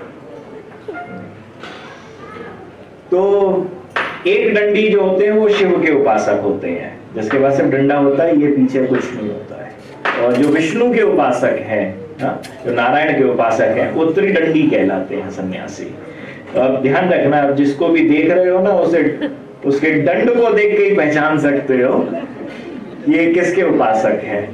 Speaker 1: तो एक डंडी जो होते हैं वो शिव के उपासक होते हैं, जिसके पास सिर्फ डंडा होता है, ये पीछे कुछ नहीं होता है। और जो विष्णु के उपासक हैं, जो नारायण के उपासक हैं, वो त्रिदंडी कहलाते हैं सन्यासी। तो अब ध्यान रखना, आप जिसको भी देख रहे हो ना, उसे उसके दंड को देख के ही पहचान सकते हो ये किसके उपासक हैं।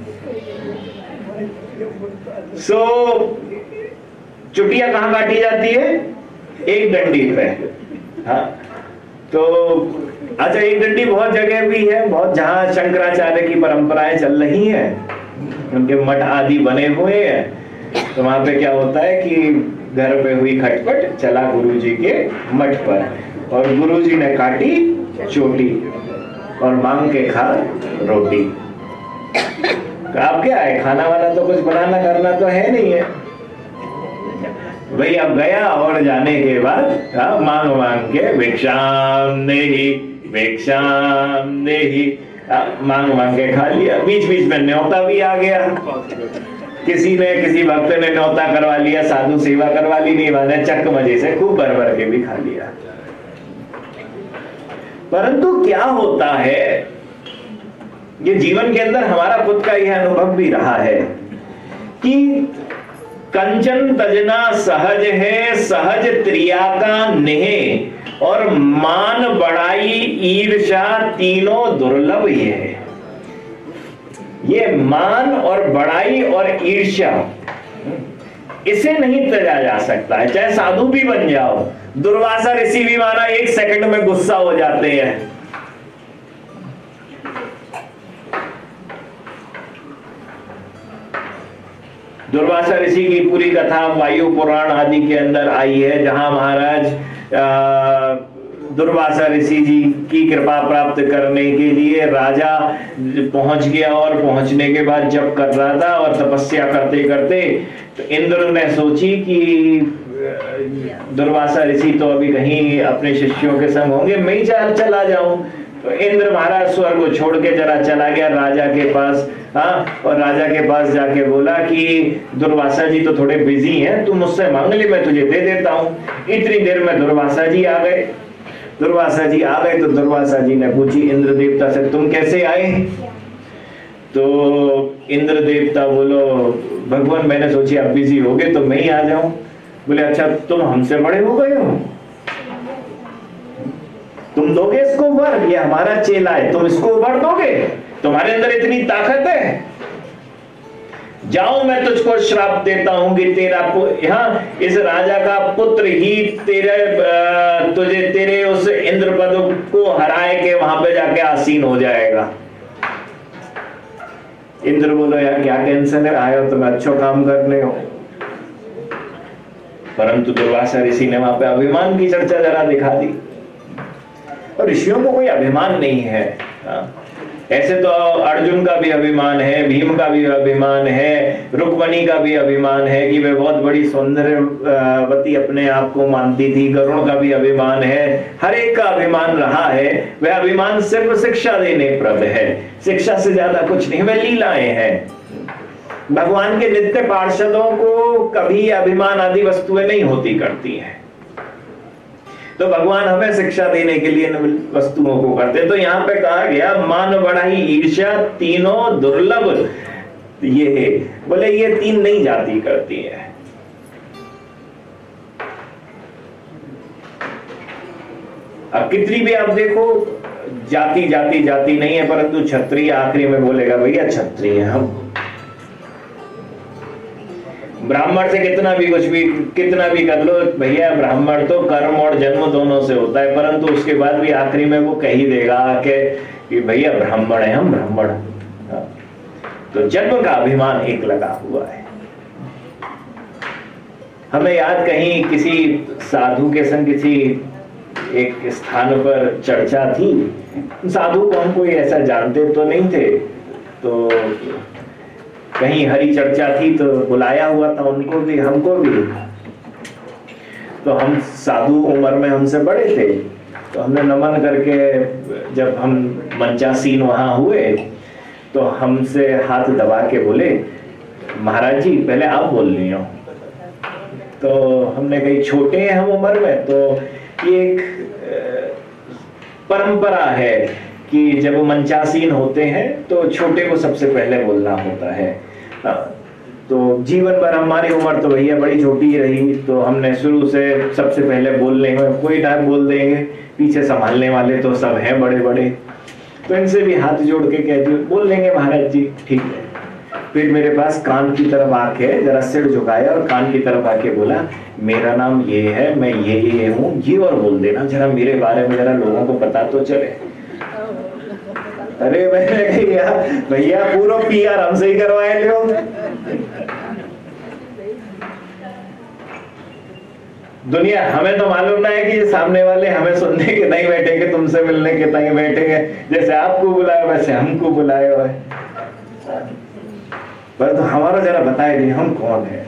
Speaker 1: सो चुटिया कहां काटी जाती है? एक डंडी पे। हाँ, तो अच्छा, एक डंडी बहुत जगह भी है, बहुत जहां शंकराचार्य की परंपराएं चल रही हैं, उनके मठ आदि बने हुए हैं, तो वहां पे क्या होता है कि घर पे हुई खटपट, चला गुरुजी के मठ पर, और गुरुजी ने काटी चोटी और मांग के खा रोटी। तो आप क्या है, खाना वाना तो कुछ बनाना करना तो है नहीं है भाई। अब गया और जाने के बाद हाँ, मांग मांग के भिक्षाम देहि भिक्षाम देहि, मांग मांग के खा लिया। बीच बीच में न्योता भी आ गया, किसी ने किसी भक्त ने न्योता करवा लिया, साधु सेवा करवा ली, नहीं माने चक मजे से खूब भर भर के भी खा लिया। परंतु क्या होता है, ये जीवन के अंदर हमारा खुद का यह अनुभव भी रहा है कि कंचन तजना सहज है, सहज त्रिया का नेह, और मान बढ़ाई ईर्षा तीनों दुर्लभ ये है। ये मान और बढ़ाई और ईर्ष्या, इसे नहीं तजा जा सकता है, चाहे साधु भी बन जाओ। दुर्वासा ऋषि भी माना एक सेकंड में गुस्सा हो जाते हैं। दुर्वासा ऋषि की पूरी कथा वायु पुराण आदि के अंदर आई है, जहां महाराज दुर्वासा ऋषि जी की कृपा प्राप्त करने के लिए राजा पहुंच गया, और पहुंचने के बाद जब कर रहा था और तपस्या करते करते, तो इंद्र ने सोची कि दुर्वासा ऋषि तो अभी कहीं अपने शिष्यों के संग होंगे, मैं ही चल चला जाऊं। तो इंद्र महाराज स्वर्ग को छोड़ के जरा चला गया राजा के पास, हाँ, और राजा के पास जाके बोला कि दुर्वासा जी तो थोड़े बिजी हैं, तू मुझसे मांग ले, मैं तुझे दे देता हूँ। इतनी देर में दुर्वासा जी आ गए। दुर्वासा जी आ गए तो दुर्वासा जी ने पूछी इंद्र देवता से, तुम कैसे आए? तो इंद्र देवता बोलो, भगवान मैंने सोची आप बिजी हो गए तो मैं ही आ जाऊं। बोले अच्छा, तुम हमसे बड़े हो गए हो, तुम दोगे इसको वर? ये हमारा चेला है, तुम इसको वर दोगे? तुम्हारे अंदर इतनी ताकत है? जाओ, मैं तुझको श्राप देता हूं कि तेरा यहाँ इस राजा का पुत्र ही तेरे तुझे तेरे उस इंद्र पद को हराए के वहां पे जाके आसीन हो जाएगा। इंद्र बोलो यार क्या टेंशन है, आयो तो मैं अच्छो काम करने हो। परंतु दुर्वासा ऋषि ने वहां पे अभिमान की चर्चा जरा दिखा दी, और ऋषियों को कोई अभिमान नहीं है। ऐसे तो अर्जुन का भी अभिमान है, भीम का भी अभिमान है, रुक्मणी का भी अभिमान है कि वे बहुत बड़ी सौंदर्यवती अपने आप को मानती थी, गरुड़ का भी अभिमान है, हर एक का अभिमान रहा है। वह अभिमान सिर्फ शिक्षा देने प्रद है, शिक्षा से ज्यादा कुछ नहीं, वह लीलाएं हैं। भगवान के नित्य पार्षदों को कभी अभिमान आदि वस्तुएं नहीं होती करती हैं, तो भगवान हमें शिक्षा देने के लिए वस्तुओं को करते। तो यहाँ पे कहा गया मान बढ़ाई ईर्ष्या तीनों दुर्लभ, ये बोले ये तीन नहीं जाती करती है। अब कितनी भी आप देखो जाति जाति जाति नहीं है, परंतु क्षत्रिय आखिरी में बोलेगा भैया क्षत्रिय हम। ब्राह्मण से कितना भी कुछ भी कितना भी कर लो भैया, ब्राह्मण तो कर्म और जन्म दोनों से होता है, परंतु उसके बाद भी आखिरी में वो कह ही देगा कि भैया ब्राह्मण है हम, ब्राह्मण। तो जन्म का अभिमान एक लगा हुआ है। हमें याद कहीं किसी साधु के संग किसी एक स्थान पर चर्चा थी, साधु को हम कोई ऐसा जानते तो नहीं थे, तो कहीं हरी चर्चा थी तो बुलाया हुआ था उनको भी हमको भी। तो हम साधु उम्र में हमसे बड़े थे, तो हमने नमन करके जब हम मंचासीन वहां हुए तो हमसे हाथ दबा के बोले महाराज जी पहले आप बोल रही हो। तो हमने कही छोटे हैं हम उम्र में, तो ये एक परंपरा है कि जब मंचासीन होते हैं तो छोटे को सबसे पहले बोलना होता है। तो जीवन भर हमारी उम्र तो भैया बड़ी छोटी रही, तो हमने शुरू से सबसे पहले बोलने में कोई ना बोल देंगे, पीछे संभालने वाले तो सब हैं बड़े बड़े, तो इनसे भी हाथ जोड़ के कह दिए बोल लेंगे महाराज जी ठीक है। फिर मेरे पास कान की तरफ आके जरा सिर झुकाया और कान की तरफ आके बोला मेरा नाम ये है, मैं ये ये हूँ, ये और बोल देना जरा मेरे बारे में, जरा लोगों को पता तो चले। अरे भैया भैया पूरा पीआर हमसे ही करवाए लो। दुनिया हमें तो मालूम ना है कि सामने वाले हमें सुनने के नहीं बैठेंगे, तुमसे मिलने के नहीं बैठेंगे, जैसे आपको बुलाया वैसे हमको बुलाए हुए, पर तो हमारा जरा बताए नहीं हम कौन है।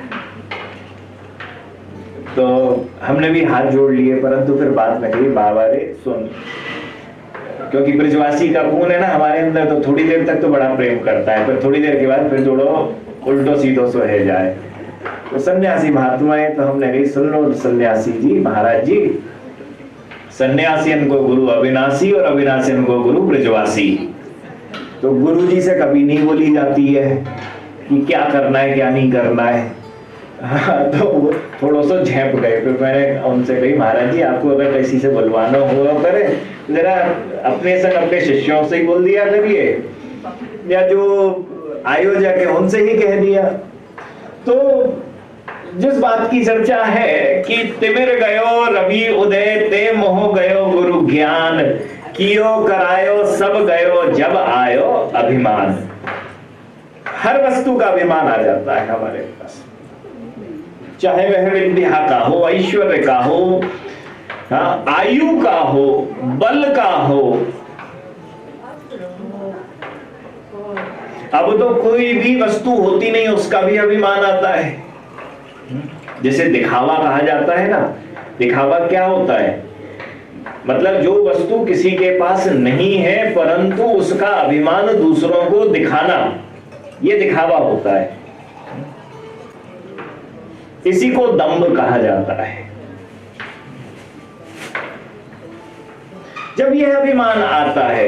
Speaker 1: तो हमने भी हाथ जोड़ लिए, परंतु फिर बाद में कही बाबा रे सुन, क्योंकि ब्रजवासी का खून है ना हमारे अंदर, तो थोड़ी देर तक तो बड़ा प्रेम करता है, पर थोड़ी देर के बाद फिर थोड़ा उल्टो सीधो सो है जाए। तो सन्यासी महात्मा है, तो हमने कही सुन लो सन्यासी जी महाराज जी, सन्यासियन को गुरु अविनाशी और अविनाशियन को गुरु ब्रजवासी। तो गुरु जी से कभी नहीं बोली जाती है कि क्या करना है क्या नहीं करना है। तो वो थोड़ा सा झेप गए। फिर मैंने उनसे कही महाराज जी आपको अगर किसी से बुलवाना हुआ करे जरा अपने संग अपने शिष्यों से ही बोल दिया करिए, या जो आयोजक है उनसे ही कह दिया। तो जिस बात की चर्चा है कि तिमिर गयो रवि उदय ते मोह गयो गुरु ज्ञान, कियो करायो सब गयो जब आयो अभिमान। हर वस्तु का अभिमान आ जाता है हमारे पास, चाहे वह विद्या का हो, ऐश्वर्य का हो, हाँ, आयु का हो, बल का हो। अब तो कोई भी वस्तु होती नहीं उसका भी अभिमान आता है। जैसे दिखावा कहा जाता है ना, दिखावा क्या होता है, मतलब जो वस्तु किसी के पास नहीं है परंतु उसका अभिमान दूसरों को दिखाना, ये दिखावा होता है। इसी को दंभ कहा जाता है। जब यह अभिमान आता है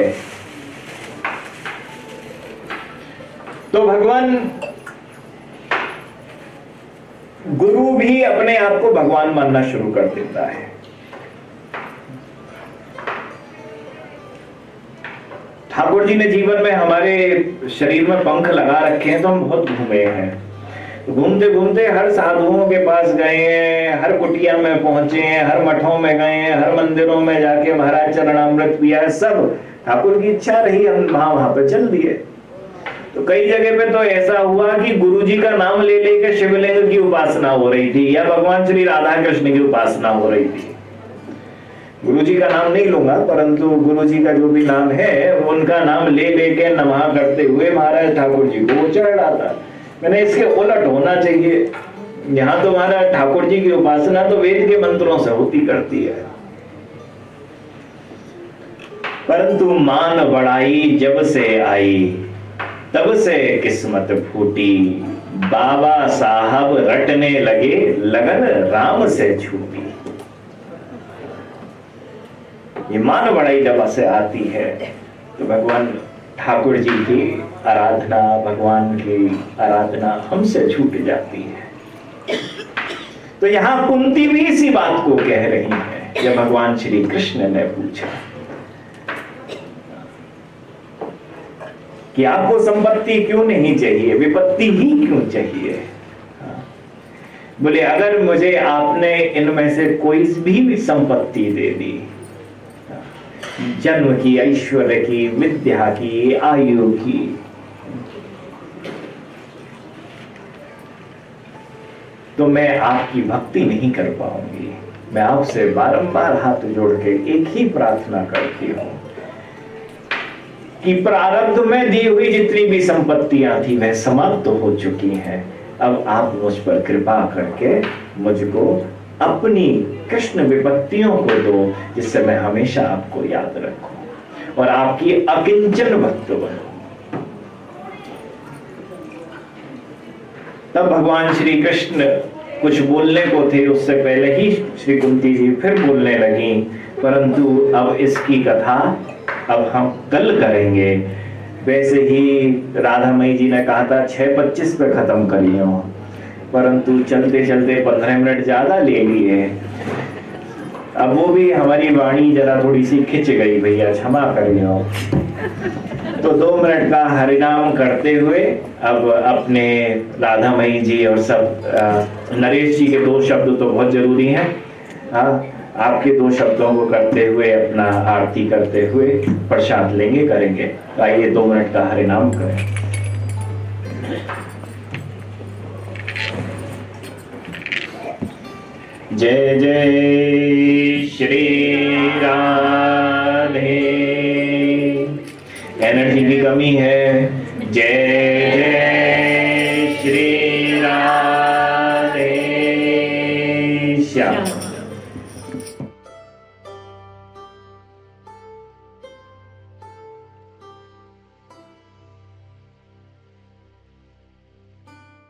Speaker 1: तो भगवान गुरु भी अपने आप को भगवान मानना शुरू कर देता है। ठाकुर जी ने जीवन में हमारे शरीर में पंख लगा रखे हैं, तो हम बहुत घूमे हैं। घूमते घूमते हर साधुओं के पास गए हैं, हर कुटिया में पहुंचे हैं, हर मठों में गए हैं, हर मंदिरों में जाके महाराज चरणामृत पिया है, सब ठाकुर की इच्छा रही हम वहां वहां पे चल दिए। तो कई जगह पे तो ऐसा हुआ कि गुरुजी का नाम ले लेकर शिवलिंग की उपासना हो रही थी या भगवान श्री राधा कृष्ण की उपासना हो रही थी। गुरुजी का नाम नहीं लूंगा, परंतु गुरुजी का जो भी नाम है उनका नाम ले लेके नमः करते हुए महाराज ठाकुर जी को वो चढ़ रहा था। मैंने इसके उलट होना चाहिए। यहाँ तो महाराज ठाकुर जी की उपासना तो वेद के मंत्रों से होती करती है, परंतु मान बड़ाई जब से आई तब से किस्मत फूटी, बाबा साहब रटने लगे लगन राम से छूटी। ये मान बड़ाई जब से आती है तो भगवान ठाकुर जी की आराधना, भगवान की आराधना हमसे छूट जाती है। तो यहां कुंती भी इसी बात को कह रही है जब भगवान श्री कृष्ण ने पूछा कि आपको संपत्ति क्यों नहीं चाहिए, विपत्ति ही क्यों चाहिए। बोले अगर मुझे आपने इनमें से कोई भी संपत्ति दे दी, जन्म की, ऐश्वर्य की, विद्या की, आयु की, तो मैं आपकी भक्ति नहीं कर पाऊंगी। मैं आपसे बारंबार हाथ जोड़ के एक ही प्रार्थना करती हूं कि प्रारब्ध में दी हुई जितनी भी संपत्तियां थी वह समाप्त तो हो चुकी हैं। अब आप मुझ पर कृपा करके मुझको अपनी कृष्ण विपत्तियों को दो, जिससे मैं हमेशा आपको याद रखूं और आपकी अकिंचन भक्त बनूं। तब भगवान श्री कृष्ण कुछ बोलने को थे, उससे पहले ही श्री कुंती जी फिर बोलने लगी, परंतु अब इसकी कथा अब हम कल करेंगे। वैसे ही राधा मई जी ने कहा था छह पच्चीस पे खत्म करियो, परंतु चलते चलते पंद्रह मिनट ज्यादा ले लिए। अब वो भी हमारी वाणी जरा थोड़ी सी खिंच गई, भैया क्षमा करियो। तो दो मिनट का हरिनाम करते हुए अब अपने राधा मई जी और सब नरेश जी के दो शब्द तो बहुत जरूरी हैं, हाँ, आपके दो शब्दों को करते हुए अपना आरती करते हुए प्रसाद लेंगे, करेंगे। आइए दो मिनट का हरिनाम करें। जय जय श्री राधे। एनर्जी की कमी है। जय जय श्री राधे श्याम।